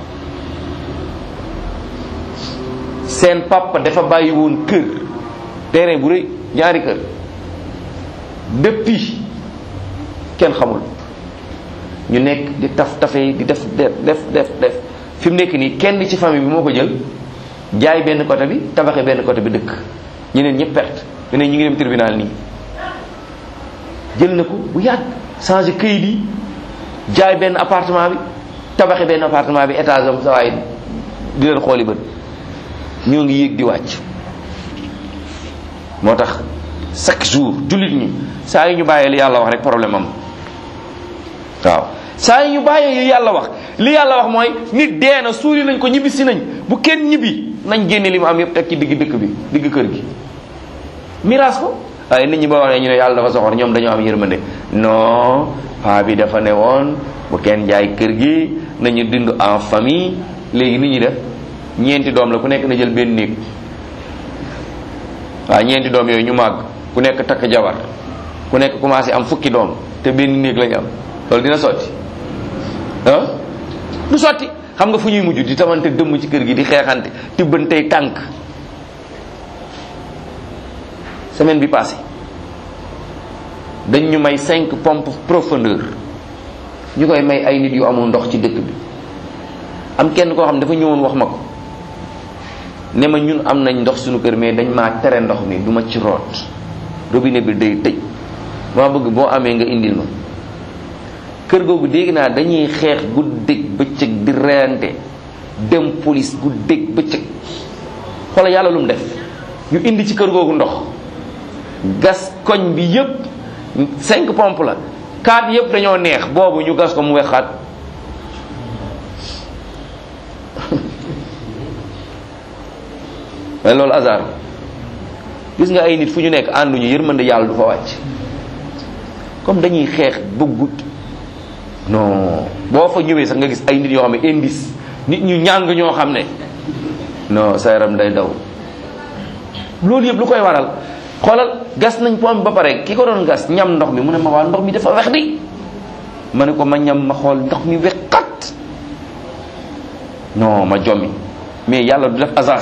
seen papa dafa bàyyi woon kër terrain bu rëy ñaari kër depuis kenn xamul ñu nekk di taf tafee di def def def def def fi mu nekk nii kenn ci famille bi moo ko jël jaay benn côté bi tabaxee benn côté bi dëkk ñeneen ñëpp perte ñeneen ñu ngi dem tribunal nii jël na ko bu yàgg changé këyit yi jaay benn appartement bi tabaxee benn appartement bi étage am sa waay di leen xooli bët ñoo ngi yéeg di wàcc. moo tax chaque jour jullit ñi saa yi ñu bàyyee li yàlla wax rek problème am waaw saa yi ñu bàyyee li yàlla wax li yàlla wax mooy nit dee na suuli nañ ko ñibbi si nañ bu kenn ñibbi nañ génne li mu am yëpp teg ci digg dëkk bi digg kër gi miraas ko. waaye nit ñi ba waxee ñu ne yàlla dafa soxor ñoom dañoo am yërmande non paa bi dafa ne woon bu kenn jaay kër gi nañu dund en famille léegi nit ñi def ñeenti doom la ku nekk na jël benn néeg waaw ñeenti doom yooyu ñu màgg ku nekk takk jabar ku nekk commencé am fukki doom te benn néeg lañu am loolu dina sotti ah du sotti. xam nga fu ñuy mujj di tamante dëmm ci kër gi di xeexante tibbantey tànk. semaine bi passé dañ ñu may cinq pompes profondeur ñu koy may ay nit yu amul ndox ci dëkk bi am kenn koo xam ne dafa ñëwoon wax ma ko ne ma ñun am nañ ndox suñu kër mais dañ maa tere ndox mi du ma ci root robinet bi day tëj maa bëgg boo amee nga indil ma kër googu dégg naa dañuy xeex guddeeg bëccëg di reyante dem police guddeeg bëccëg xoolal yàlla lu mu def ñu indi ci kër googu ndox gas koñ bi yëpp cinq pompes la quatre yëpp dañoo neex boobu ñu gas ko mu wexaat waaye loolu hasard gis nga ay nit fu ñu nekk ànduñu yërmande yàlla du fa wàcc comme dañuy xeex bëggut non boo fa ñëwee sax nga gis ay nit yoo xam ne indice nit ñu ñàng ñoo xam ne non sa yaram day daw loolu yëpp lu koy waral xoolal gas nañ pompe ba pare ki ko doon gas ñam ndox mi mu ne ma waa ndox mi dafa wex di ma ne ko ma ñam ma xool ndox mi wexat non ma jommi mais yàlla du def hasard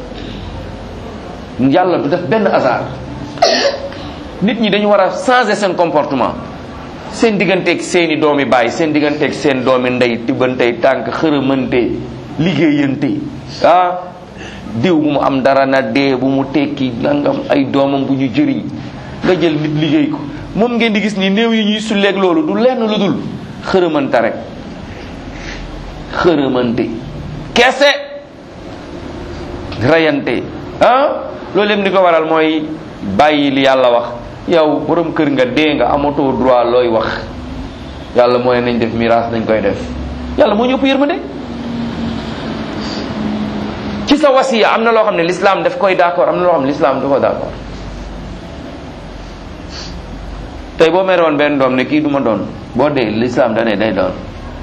yàlla du def benn hasard nit ñi dañu war a changer seen comportement seen digganteeg seeni doomi baay seen digganteeg seen doomi ndey tibbantey tànk xërëmante liggéeyante ah diw bu mu am dara na dee bu mu tekki nangam ay doomam bu ñu jëriñ nga jël nit liggéey ko moom ngeen di gis ni néew yi ñuy sulleeg loolu du lenn lu dul xërëmante rek xërëmante kese rayante ah loolu lépp ni ko waral mooy bàyyi li yàlla wax yow borom kër nga dee nga amatoo droit looy wax yàlla mooy nañ def miraas nañ koy def yàlla moo ñu ëpp yërmande ci sa wasiya am na loo xam ne l'islam daf koy d'accord am na loo xam ne l'islam du ko d'accord tey boo meroon benn doom ne kii du ma doon boo dee l'islam da ne day doon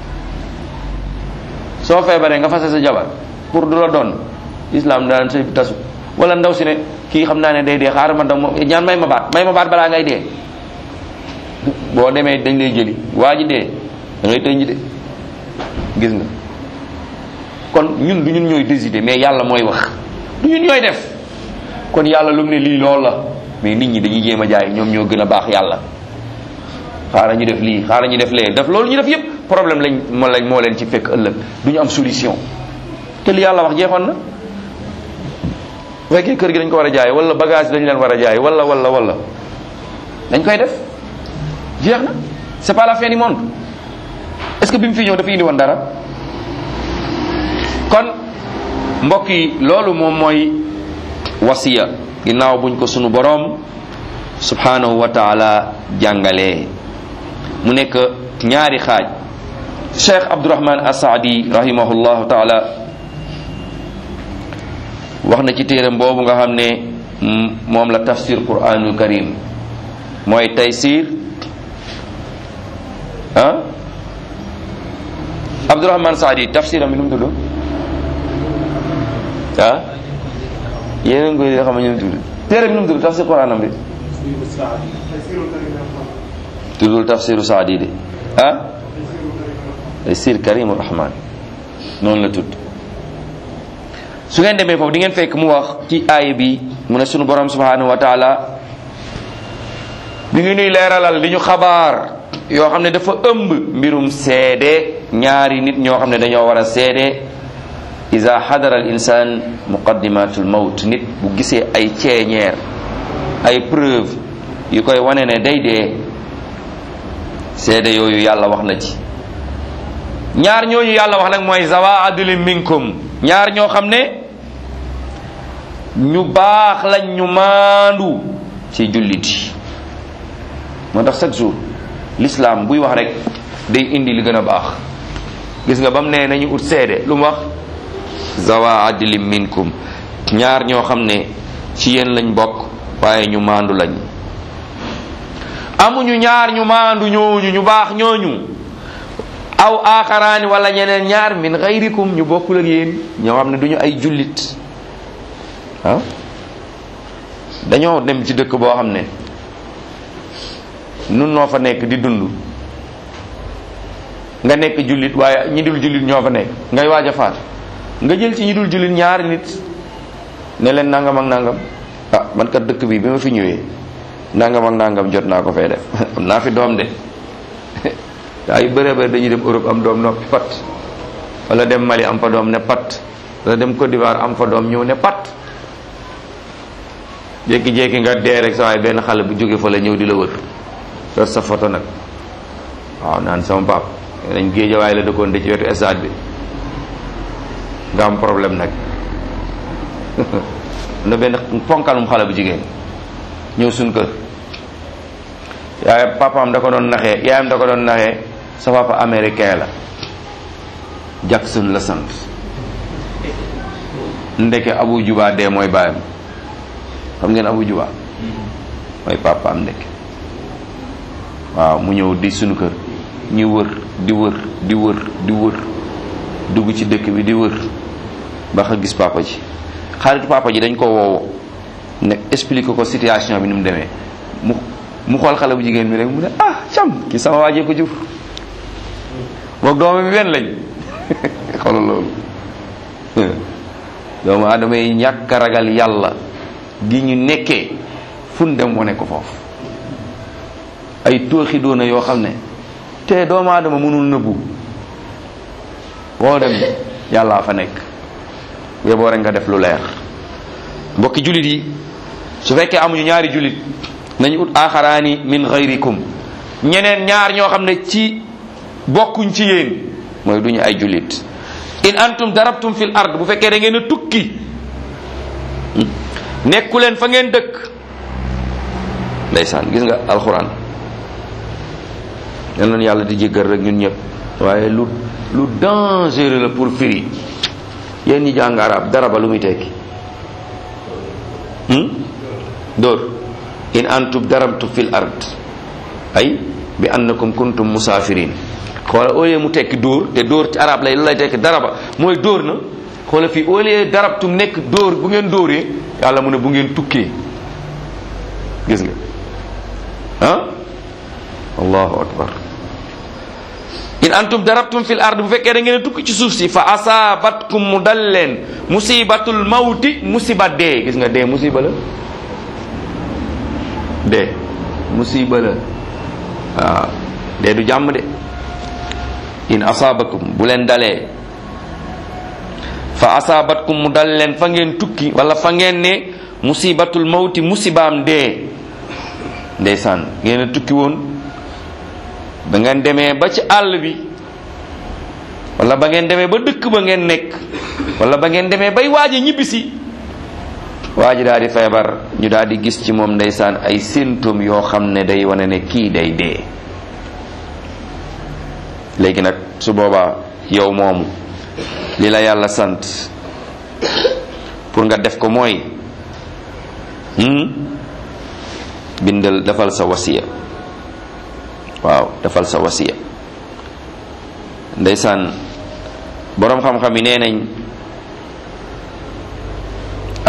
soo feebaree nga fase sa jabar pour du la doon l'islam daan say tasu wala ndaw si ne kii xam naa ne day dee xaaral ma dam ñaan may ma baat may ma baat balaa ngay dee boo demee dañ lay jëli waa ji dee da ngay tëj de gis nga kon ñun du ñun ñooy décider mais yàlla mooy wax du ñun ñooy def kon yàlla lu mu ne lii loolu la mais nit ñi dañuy jéem a jaay ñoom ñoo gën a baax yàlla xaaral ñu def lii xaaral ñu def lee def loolu ñu def yépp problème lañ moo lañ moo leen ci fekk ëllëg du ñu am solution te li yàlla wax jeexoon na bu fekkee kër gi dañ ko war a jaay wala bagage dañ leen war a jaay wala wala wala dañ koy def jeex na c'est pas la fin du monde est-ce que bi mu fi ñëw dafa indi woon dara kon mbokk yi loolu moom mooy wasiya ginnaaw buñ ko sunu boroom subhanahu wa taala jàngalee mu nekk ñaari xaaj Cheikh Abdourahman As-Saadi rahimahullahu taala wax na ci téeram boobu nga xam ne moom la tafsir Qur'anul Karim mooy taysir ah Abdourahman Saadi tafsiram bi nu mu tudd ah yéen a ngi koy xam ñu tudd téere bi nu mu tudd tafsir Quraanam bi tuddul tafsiru Saadi de ah tafsir Karimur Rahman noonu la tudd. su ngeen demee foofu di ngeen fekk mu wax ci aaya bi mu ne sunu borom subhanahu wa taala bi ngi nuy leeralal di ñu xabaar yoo xam ne dafa ëmb mbirum seede ñaari nit ñoo xam ne dañoo war a seede iza hadara al insan muqaddimatul mawt nit bu gisee ay ceeñeer ay preuve yu koy wane ne day dee seede yooyu yàlla wax na ci ñaar ñooñu yàlla wax nag mooy zawa adlin minkum ñaar ñoo xam ne ñu baax lañ ñu maandu ci jullit yi moo tax chaque jour l'islam buy wax rek day indi li gën a baax gis nga ba mu ne nañu ut seede lu mu wax zawa adlin minkum ñaar ñoo xam ne ci yéen lañ bokk waaye ñu maandu lañ amuñu ñaar ñu maandu ñooñu ñu baax ñooñu aw aaxaraani wala ñeneen ñaar min xayrikum ñu bokkul ak yéen ñoo xam ne duñu ay jullit ah dañoo dem ci dëkk boo xam ne nun noo fa nekk di dund nga nekk jullit waaye ñi dul jullit ñoo fa nekk ngay waaj a faat nga jël ci ñi dul jullit ñaari nit ne leen nangam ak nangam ah man kat dëkk bi bi ma fi ñëwee nangam ak nangam jot naa ko fee def am naa fi doom de daa yu bëree bëri dañuy dem Europe am doom noppi pat wala dem Mali am fa doom ne pat wala dem Côte d'Ivoire am fa doom ñëw ne pat jékki-jékki nga dee rek sa waaye benn xale bu jóge fa la ñëw di la wër yor sa photo nag waaw naan sama pap dañ géej waaye la dëkkoon de ci wetu stade bi nga am problème nag na benn ponkalum xale bu jigéen ñëw suñ kër yaay papaam da ko doon naxee yaayam da ko doon naxee sa papa américain la Jackson la sant ndeke Abu Juba dee mooy baayam xam ngeen Abu Juba mooy papaam ndeke waaw mu ñëw di sunu kër ñu wër di wër di wër di wër dugg ci dëkk bi di wër ba xa gis papa ji xaritu papa ji dañ ko woowoo ne expliqué ko situation bi ni mu demee mu mu xool xale bu jigéen bi rek mu ne ah cam ki sama waajee ko jur boog doomam bi wenn lañ xoolal loolu doomu aadama yi ñàkk a ragal yàlla gi ñu nekkee fun dem wane ko foofu ay tooxi doona yoo xam ne te doomu aadama mënul nëbbu boo dem yàllaa fa nekk yeboo rek nga def lu leer mbokki jullit yi su fekkee amuñu ñaari jullit nañu ut aaxaraani min xayrikum ñeneen ñaar ñoo xam ne ci bokkuñ ci yéen mooy duñu ay jullit in antum darabtum fil ard bu fekkee da ngeen a tukki nekku leen fa ngeen dëkk ndeysaan gis nga alxuraan yal na yàlla di jéggal rek ñun ñëpp waaye lu lu dangereux la pour firi yéen ñi jàng arab daraba lu muy tekki dóor in antum darabtum fil ard ay bi annakum kuntum musafirin xoola au lieu mu tekki dóor te dóor ci arab lay lu lay tekki daraba mooy dóor na xoola fii au lieu darabtum nekk dóor bu ngeen dóoree yàlla mu ne bu ngeen tukkee gis nga ah allahu akbar in antum darabtum fil ard bu fekkee da ngeen a tukki ci suuf si fa asabatkum mu dal leen musibatul mawti musiba dee gis nga dee musiba la dee musiba la waaw dee du jàmm de in asabakum bu leen dalee fa asabatkum mu dal leen fa ngeen tukki wala fa ngeen ne musibatul mawti musibaam dee ndeysaan ngeen a tukki woon ba ngeen demee ba ci àll bi wala ba ngeen demee ba dëkk ba ngeen nekk wala ba ngeen demee bay waaje ñibbisi waa ji daal di feebar ñu daal di gis ci moom ndeysaan ay symptômes yoo xam ne day wane ne kii day dee léegi nag su boobaa yow moomu li la yàlla sant pour nga def ko mooy bindal defal sa wasiya waaw defal sa wasiya ndeysaan boroom xam-xam yi nee nañ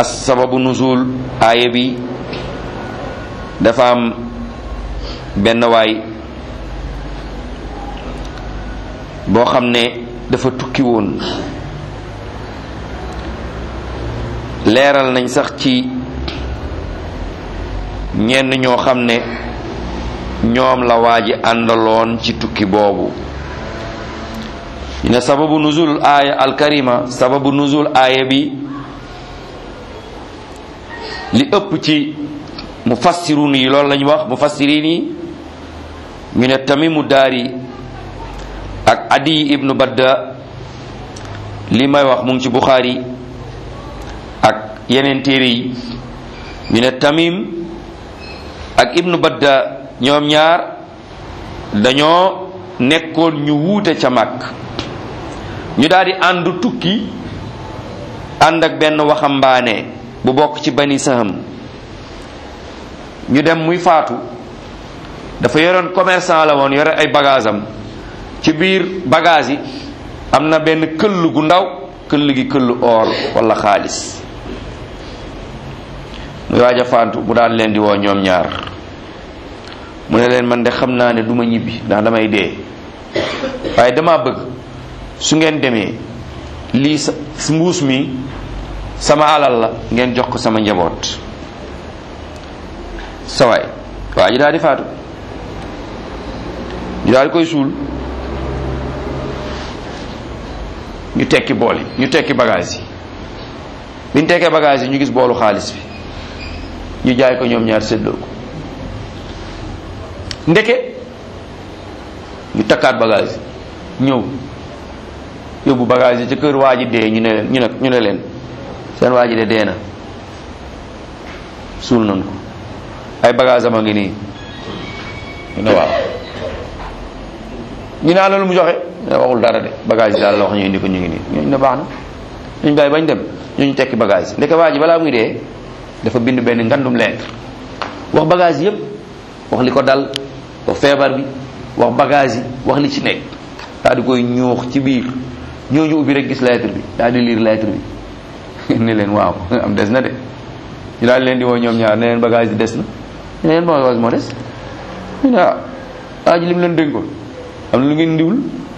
as sababu nuzul aaya bi dafa am benn waay boo xam ne dafa tukki woon. leeral nañ sax ci ñenn ñoo xam ne ñoom la waa ji àndaloon ci tukki boobu. ñu ne sababu nuzul aaya alkarima sababu nuzul aaya bi li ëpp ci mufassirun yi loolu lañu wax mufassirin yi ñu ne Tamimu Daari ak Adi ibnu Badda li may wax mu ngi ci Bukhari ak yeneen téere yi ñu ne Tamim ak ibnu Badda ñoom ñaar dañoo nekkoon ñu wuute ca Makka ñu daal di ànd tukki ànd ak benn waxambaane bu bokk ci Bani Saham ñu dem muy faatu dafa yoroon commerçant la woon yore ay bagage am ci biir bagage yi am na benn këll gu ndaw këll gi këllu or wala xaalis muy waaj a faatu mu daan leen di woo ñoom ñaar mu ne leen man de xam naa ne duma ñibbi ndax damay dee waaye dama bëgg su ngeen demee lii sa mbuus mi sama alal la ngeen jox ko sama njaboot sawaay waa ji daal di faatu ñu daal di koy suul ñu tekki bool yi ñu tekki bagage yi biñ tekkee bagage yi ñu gis boolu xaalis bi ñu jaay ko ñoom ñaar séddoo ko ndeke ñu takkaat bagage yi ñëw yóbbu bagage yi ca kër waa ji dee ñu ne leen ñu ne ñu ne leen seen waa ji de dee na suul nañ ko ay bagage am a ngi nii ñu ne waaw ñu naa loolu mu joxe ne waxul dara de bagage yi daal la wax ñu indi ko ñu ngi nii ñooñu ne baax na ñu bàyyi bañ dem ñooñu tekki bagage yi ndeke waa ji balaa muy dee dafa bind benn ngandum lettre wax bagage yépp wax li ko dal wax feebar bi wax bagage yi wax li ci nekk daal di koy ñuux ci biir ñooñu ubbi rek gis lettre bi daal di lire lettre bi ne leen waaw am des na de ñu daal leen di woo ñoom ñaar ne leen bagage yi des na ne leen bagage moo des ñu ne ah waa ji lim leen dénkoon am na lu ngeen ndiwul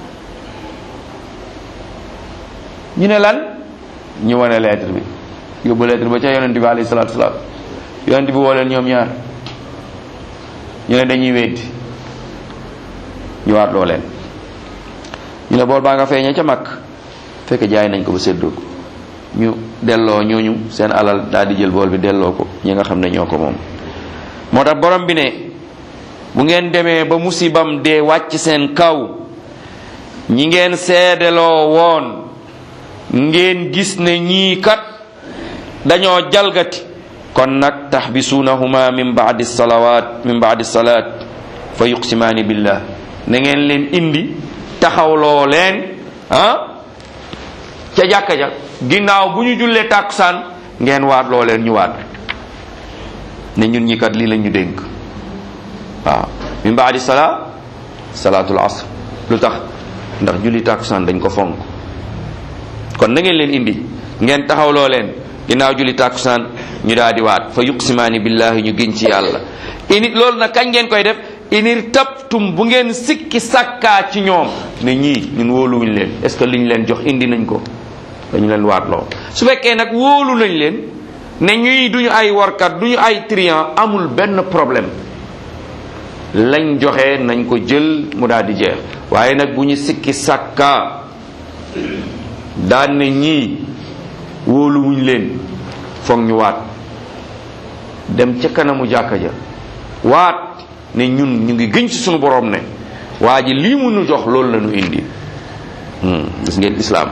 ñu ne lan ñu wane lettre bi yóbbu lettre ba ca yonent bi alayhi salaatu salaam yonent bi woo leen ñoom ñaar ñu ne dañuy weddi ñu waat loo leen ñu ne bool baa nga feeñee ca mag fekk jaay nañ ko ba séddoo ko ñu delloo ñooñu seen alal daal di jël bool bi delloo ko ñi nga xam ne ñoo ko moom. moo tax borom bi ne bu ngeen demee ba musibam dee wàcc seen kaw ñi ngeen seedeloo woon ngeen gis ne ñii kat dañoo jalgati kon nag tahbisunahuma min ba'di salawat min ba'di salat fa yuqsimaani billah na ngeen leen indi taxawloo leen ah ca jàkka ja ginnaaw bu ñu jullee tàkkusaan ngeen waat loo leen ñu waat ne ñun ñi kat lii lañ ñu dénk waaw min baadi salaa salaatul asr lu tax ndax julli tàkkusaan dañ ko fonk kon na ngeen leen indi ngeen taxawloo leen ginnaaw julli tàkkusaan ñu daal di waat fa yuqsimaani billahi ñu giñ ci yàlla init loolu nag kañ ngeen koy def inir tabtum bu ngeen sikki sàkkaa ci ñoom ne ñii ñun wóoluwuñ leen est-ce que liñ leen jox indi nañ ko dañu leen waat loo su fekkee nag wóolu nañ leen ne ñuy duñu ay warkat duñu ay trian amul benn problème lañ joxe nañ ko jël mu daal di jeex waaye nag bu ñu sikki sàkkaa daan ne ñii wóoluwuñ leen foog ñu waat dem ca kanamu jàkka ja waat ne ñun ñu ngi gën ci sunu borom ne waa ji lii mu nu jox loolu la ñu indi gis ngeen islaam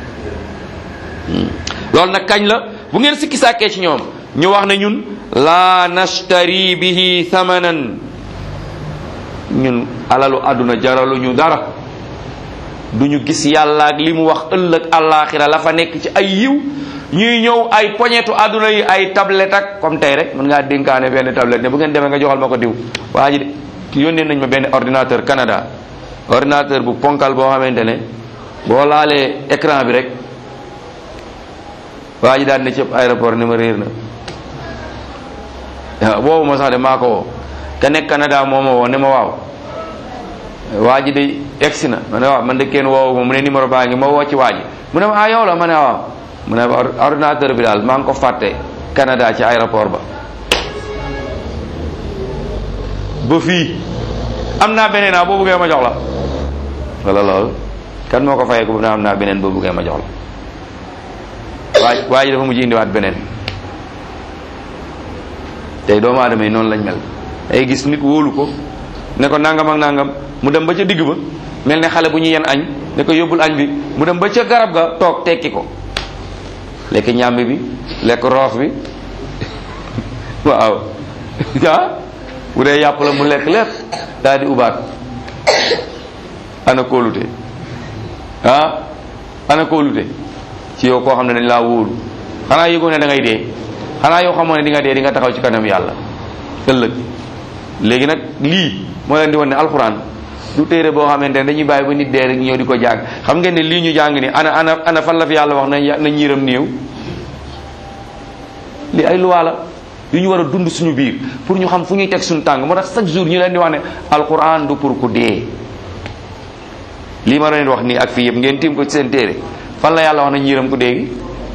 loolu nag kañ la bu ngeen sikki sàkkee ci ñoom ñu wax ne ñun laa nashtari bihi thamanan ñun alalu àdduna jaraluñu dara duñu gis yàlla ak li mu wax ëllëg àllaaxira la fa nekk ci ay yiw ñuy ñëw ay poñetu àdduna yi ay tablette ak comme tey rek mën ngaa dénkaane benn tablette ne bu ngeen demee nga joxal ma ko diw waa ji yónnee nañ ma benn ordinateur Canada ordinateur bu ponkal boo xamante ne boo laalee écran bi rek waa ji daan ne ci aéroport ni ma réer na waaw boobu ma sax de maa ko woo ka nekk Canada moo ma woo ne ma waaw waa ji de egsi na ma ne waaw man de kenn woowu ma mu ne numéro baa ngi ma woo ci waa ji mu ne ma ah yow la ma ne waaw mu ne ordinateur bi daal maa ngi ko fàtte Canada ci aéroport ba ba fii am naa beneen ah boo buggee ma jox la wala loolu kan moo ko fayee ko bu na am naa beneen boo buggee ma jox la waa waa ji dafa mujj indiwaat beneen tey doomu aadama yi noonu lañ mel ay gis nit wóolu ko ne ko nangam ak nangam mu dem ba ca digg ba mel ne xale bu ñu yen añ ne ko yóbbul añ bi mu dem ba ca garab ga toog tekki ko lekk ñàmbi bi lekk roof bi waaw ah bu dee yàpp la mu lekk lépp daal di ubaat ana kóolute ah ana kóolute ci yow koo xam ne dañ laa wóolu xanaa yëgoo ne da ngay dee xanaa yow xamoo ne di nga dee di nga taxaw ci kanam yàlla ëllëg léegi nag lii moo leen di wan ne alxuraan du téere boo xamante ne dañuy bàyyi ba nit dee rek ñëw di ko jàng xam ngeen ne lii ñu jàng ni ana ana ana fan la fi yàlla wax nañ nañ yërëm néew li ay luwaa la yu ñu war a dund suñu biir pour ñu xam fu ñuy teg suñu tàng moo tax chaque jour ñu leen di wax ne alxuraan du pour ku dee lii ma leen wax nii ak fii yëpp ngeen tiim ko ci seen téere fan la yàlla wax nañ yërëm ku dee gi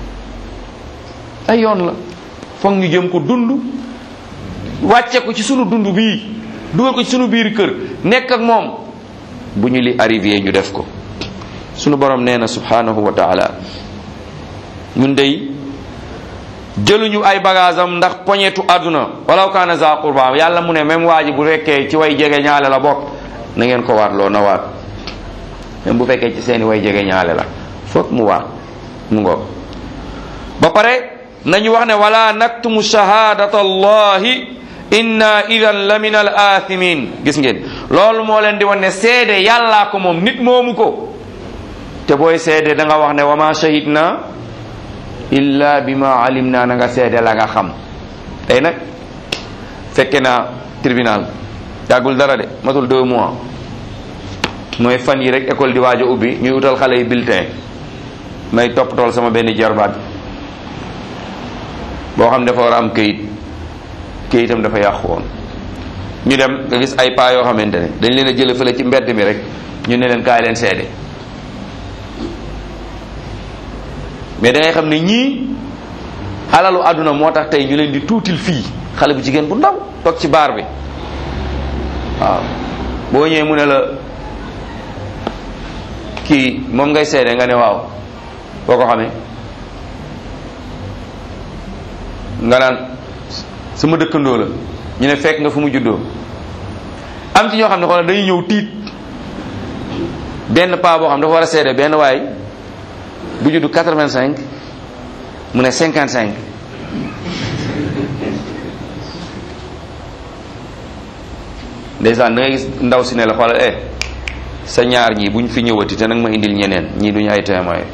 ay yoon la foog ñu jëm ko dund wàcce ko ci sunu dund bii dugal ko ci sunu biir kër nekk ak moom bu ñu li arrivé ñu def ko sunu borom nee na subhanahu wa taala ñun dey jëluñu ay bagage am ndax poñetu àdduna walaw kaana za qurba yàlla mu ne même waa ji bu fekkee ci way jege ñaale la bokk na ngeen ko waat loo na waat même bu fekkee ci seeni way jege ñaale la foog mu waat mu ngoog ba pare nañu wax ne wala naktumu shahadata allahi inna idan la min al athimin gis ngeen loolu moo leen di wan ne seede yàllaa ko moom nit moomu ko te booy seede da nga wax ne wa ma shahidna illa bima alimna na nga seede la nga xam tey nag fekke naa tribunal yàggul dara de matul deux mois mooy fan yi rek école di waaj a ubbi ñuy utal xale yi bulletin may topp tool sama benn jarbaat boo xam ne dafa war a am këyit këyitam dafa yàqu woon ñu dem nga gis ay paa yoo xamante ne dañ leen a jële fële ci mbedd mi rek ñu ne leen kaay leen seede mais da ngay xam ne ñii alalu àdduna moo tax tey ñu leen di tuutil fii xale bu jigéen bu ndaw toog ci baar bi waaw boo ñëwee mu ne la kii moom ngay seede nga ne waaw boo ko xamee nga naan sama dëkkandoo la ñu ne fekk nga fu mu juddoo am ci ñoo xam ne xoolal dañuy ñëw tiit benn paa boo xam dafa war a seede benn waay bu juddu quatre-vingt-cinq mu ne cinquante-cinq ndeysaan da ngay gis ndaw si ne la xoolal eh sa ñaar ñii buñ fi ñëwati te nag ma indil ñeneen ñii duñu ay témoin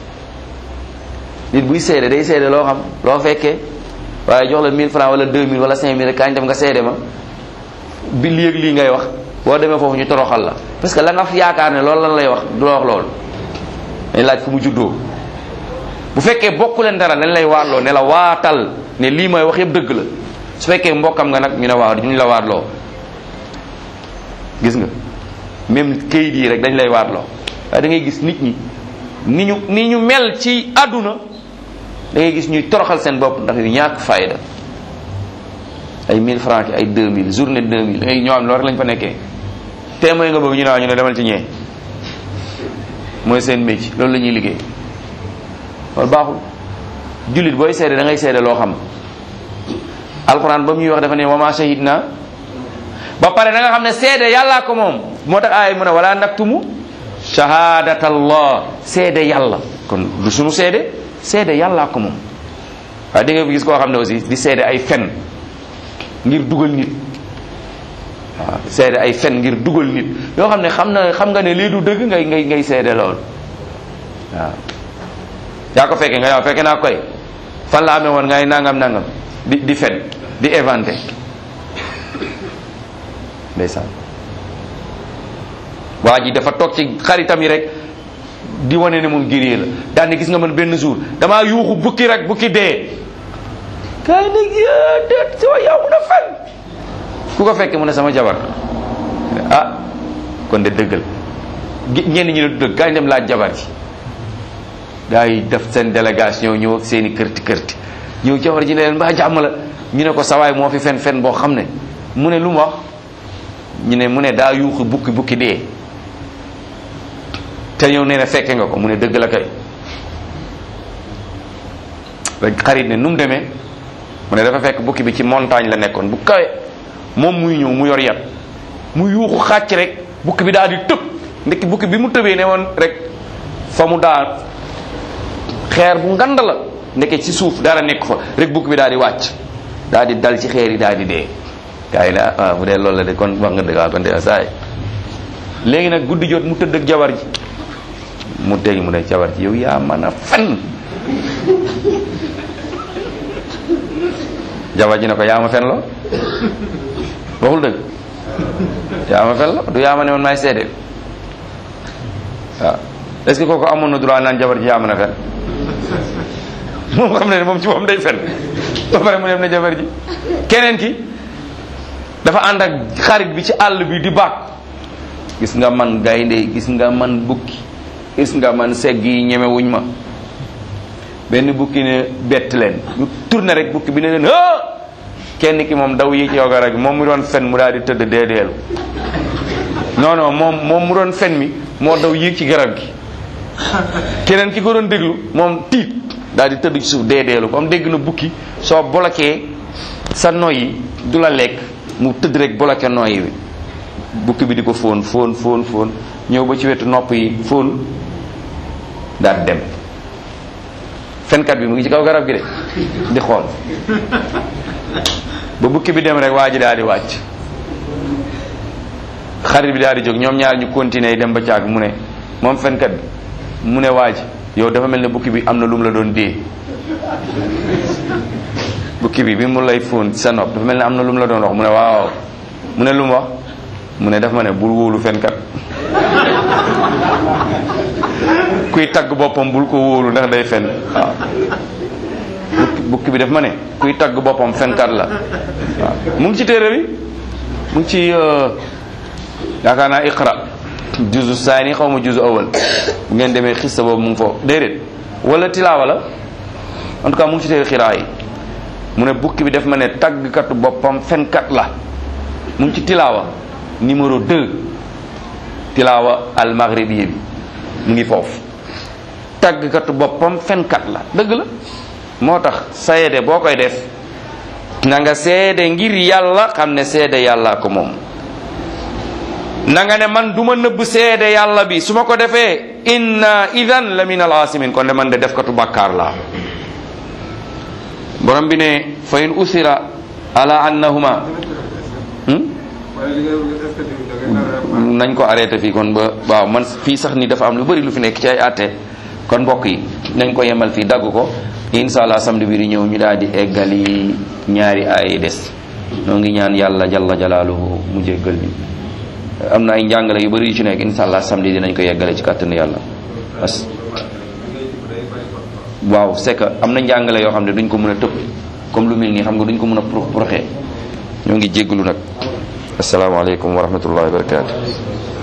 nit buy seede day seede loo xam loo fekkee waaye jox la mille francs wala deux mille wala cinq mille rek kañ dem nga seede ma bi lii ak lii ngay wax boo demee foofu ñu toroxal la parce que la nga fi yaakaar ne loolu lan lay wax du la wax loolu dañ laaj fu mu juddoo bu fekkee bokku leen dara dañ lay waatloo ne la waatal ne lii may wax yëpp dëgg la su fekkee mbokkam nga nag ñu ne waaw duñu la waatloo gis nga même kayit yi rek dañ lay waatloo waaye da ngay gis nit ñi ni ñu ni ñu mel ci àdduna da ngay gis ñuy toroxal seen bopp ndax yu ñàkk fayda ay mille francs ay deux mille journée deux mille ay ñoo am loolu rek lañ fa nekkee témoin nga bëgg ñu ne waaw ñu ne demal ci ñee mooy seen métier loolu la ñuy liggéey loolu baaxul jullit booy seede da ngay seede loo xam alxuraan ba muy wax dafa ne wama shahidna ba pare da nga xam ne seede yàllaa ko moom moo tax aay mu ne wala naktumu shahadatallah seede yàlla kon du sunu seede seede yàllaa ko moom waaye di nga fi gis koo xam ne aussi di seede ay fen ngir dugal nit waaw seede ay fen ngir dugal nit yoo xam ne xam na xam nga ne lii du dëgg ngay ngay ngay seede lool waaw yaa ko fekkee nga yow fekke naa koy fan la amee woon ngay nangam nangam di di fen di inventé ndeysaan waa ji dafa toog ci xaritam yi rek di wane ne moom guerrier la daal ne gis nga man benn jour damaa yuuxu bukki rek bukki dee kaay ne déet sama yow mu na fen ku ko fekke mu ne sama jabar ah kon de dëggal ñenn ñi ne du dëgg kaay dem laaj jabar ji gaa yi def seen délégation ñëw ak seeni kërti kërti ñëw jabar ji ne leen mbaa jàmm la ñu ne ko sawaay moo fi fen fen boo xam ne mu ne lu mu wax ñu ne mu ne daa yuuxu bukki bukki dee te ñëw nee na fekke nga ko mu ne dëgg la kay xarit ne nu mu demee mu ne dafa fekk bukki bi ci montagne la nekkoon bu kawe moom muy ñëw mu yor yat mu yuuxu xàcc rek bukki bi daal di tëb ndekki bukki bi mu tëbee ne woon rek fa mu daa xeer bu ngand la ndeke ci suuf dara nekk fa rek bukki bi daal di wàcc daal di dal ci xeer yi daal di dee gaa yi ne ah bu dee loolu la de kon wax nga dëgg waaw kon de saay léegi nag guddi jot mu tëdd ak jabar ji mu tegi mu ne jabar ji yow yaa mën a fen jabar ji ne ko yaa ma fen loo waxul dëgg yaa ma fen la du yaa ma ne man maay seede waaw est-ce que kooku amoon na droit naan jabar ji yaa mën a fen moom xam ne moom ci moom day fen ba pare mu dem ne jabar ji keneen ki dafa ànd ak xarit bi ci àll bi di baat gis nga man gaynde gis nga man bukki gis nga man segg yi ñemewuñ ma benn bukki ne bett leen ñu tourné rek bukki bi ne leen ah kenn ki moom daw yi ci yow garab gi moom mu doon fen mu daal di tëdd deedeelu non non moom moom mu doon fen mi moo daw yéeg ci garab gi keneen ki ko doon déglu moom tiit daal di tëdd ci suuf deedeelu comme dégg na bukki soo bloqué sa noyyi du la lekk mu tëdd rek bloqué noyyi bi bukki bi di ko fóon fóon fóon fóon ñëw ba ci wetu nopp yi fóon daal dem fenkat bi mu ngi ci kaw garab gi de di xool ba bukki bi dem rek waa ji daal di wàcc xarit bi daal di jóg ñoom ñaar ñu continuer dem ba caag mu ne moom fenkat bi mu ne waa ji yow dafa mel ne bukki bi am na lu mu la doon dee bukki bi bi mu lay fóon sa nopp dafa mel ne am na lu mu la doon wax mu ne waaw mu ne lu mu wax mu ne dafa ma ne bul wóolu fenkat kuy tagg boppam bul ko wóolu ndax day fen waaw bukki bukki bi daf ma ne kuy tagg boppam fenkat la waaw mu ngi ci téere bi mu ngi ci yaakaar naa iqra juzu saani xaw ma juzu awal bu ngeen demee xista boobu mu ngi foofu déedéet wala tilaawa la en tout cas mu ngi ci téere xiraa yi mu ne bukki bi daf ma ne taggkatu boppam fenkat la mu ngi ci tilaawa numéro deux tilaawa al maghribi bi mu ngi foofu taggkatu boppam fenkat la dëgg la moo tax seede boo koy def na nga seede ngir yàlla xam ne seede yàllaa ko moom na nga ne man duma nëbb seede yàlla bi su ma ko defee inna idan la min al asimin kon de man de def katu bàkkaar laa borom bi ne fa in usira ala annahuma nañ ko arrêté fii kon ba waaw man fii sax ni dafa am lu bari lu fi nekk ci ay àtte kon mbokk yi nañ ko yemal fii dagg ko insha allah samedi bi di ñëw ñu daal di eggali ñaari ay des noo ngi ñaan yàlla jalla jalaaluhu mu jéggal bi am na ay njàngale yu bari yu ci nekk insha allah samedi dinañ ko yeggale ci kàttanu yàlla parce waaw c'est que am na njàngale yoo xam ne duñ ko mën a tëb comme lu mel nii xam nga duñ ko mën a proxee ñoo ngi jéggalu nag asalaamaaleykum wa rahmatullahi wa barakatuh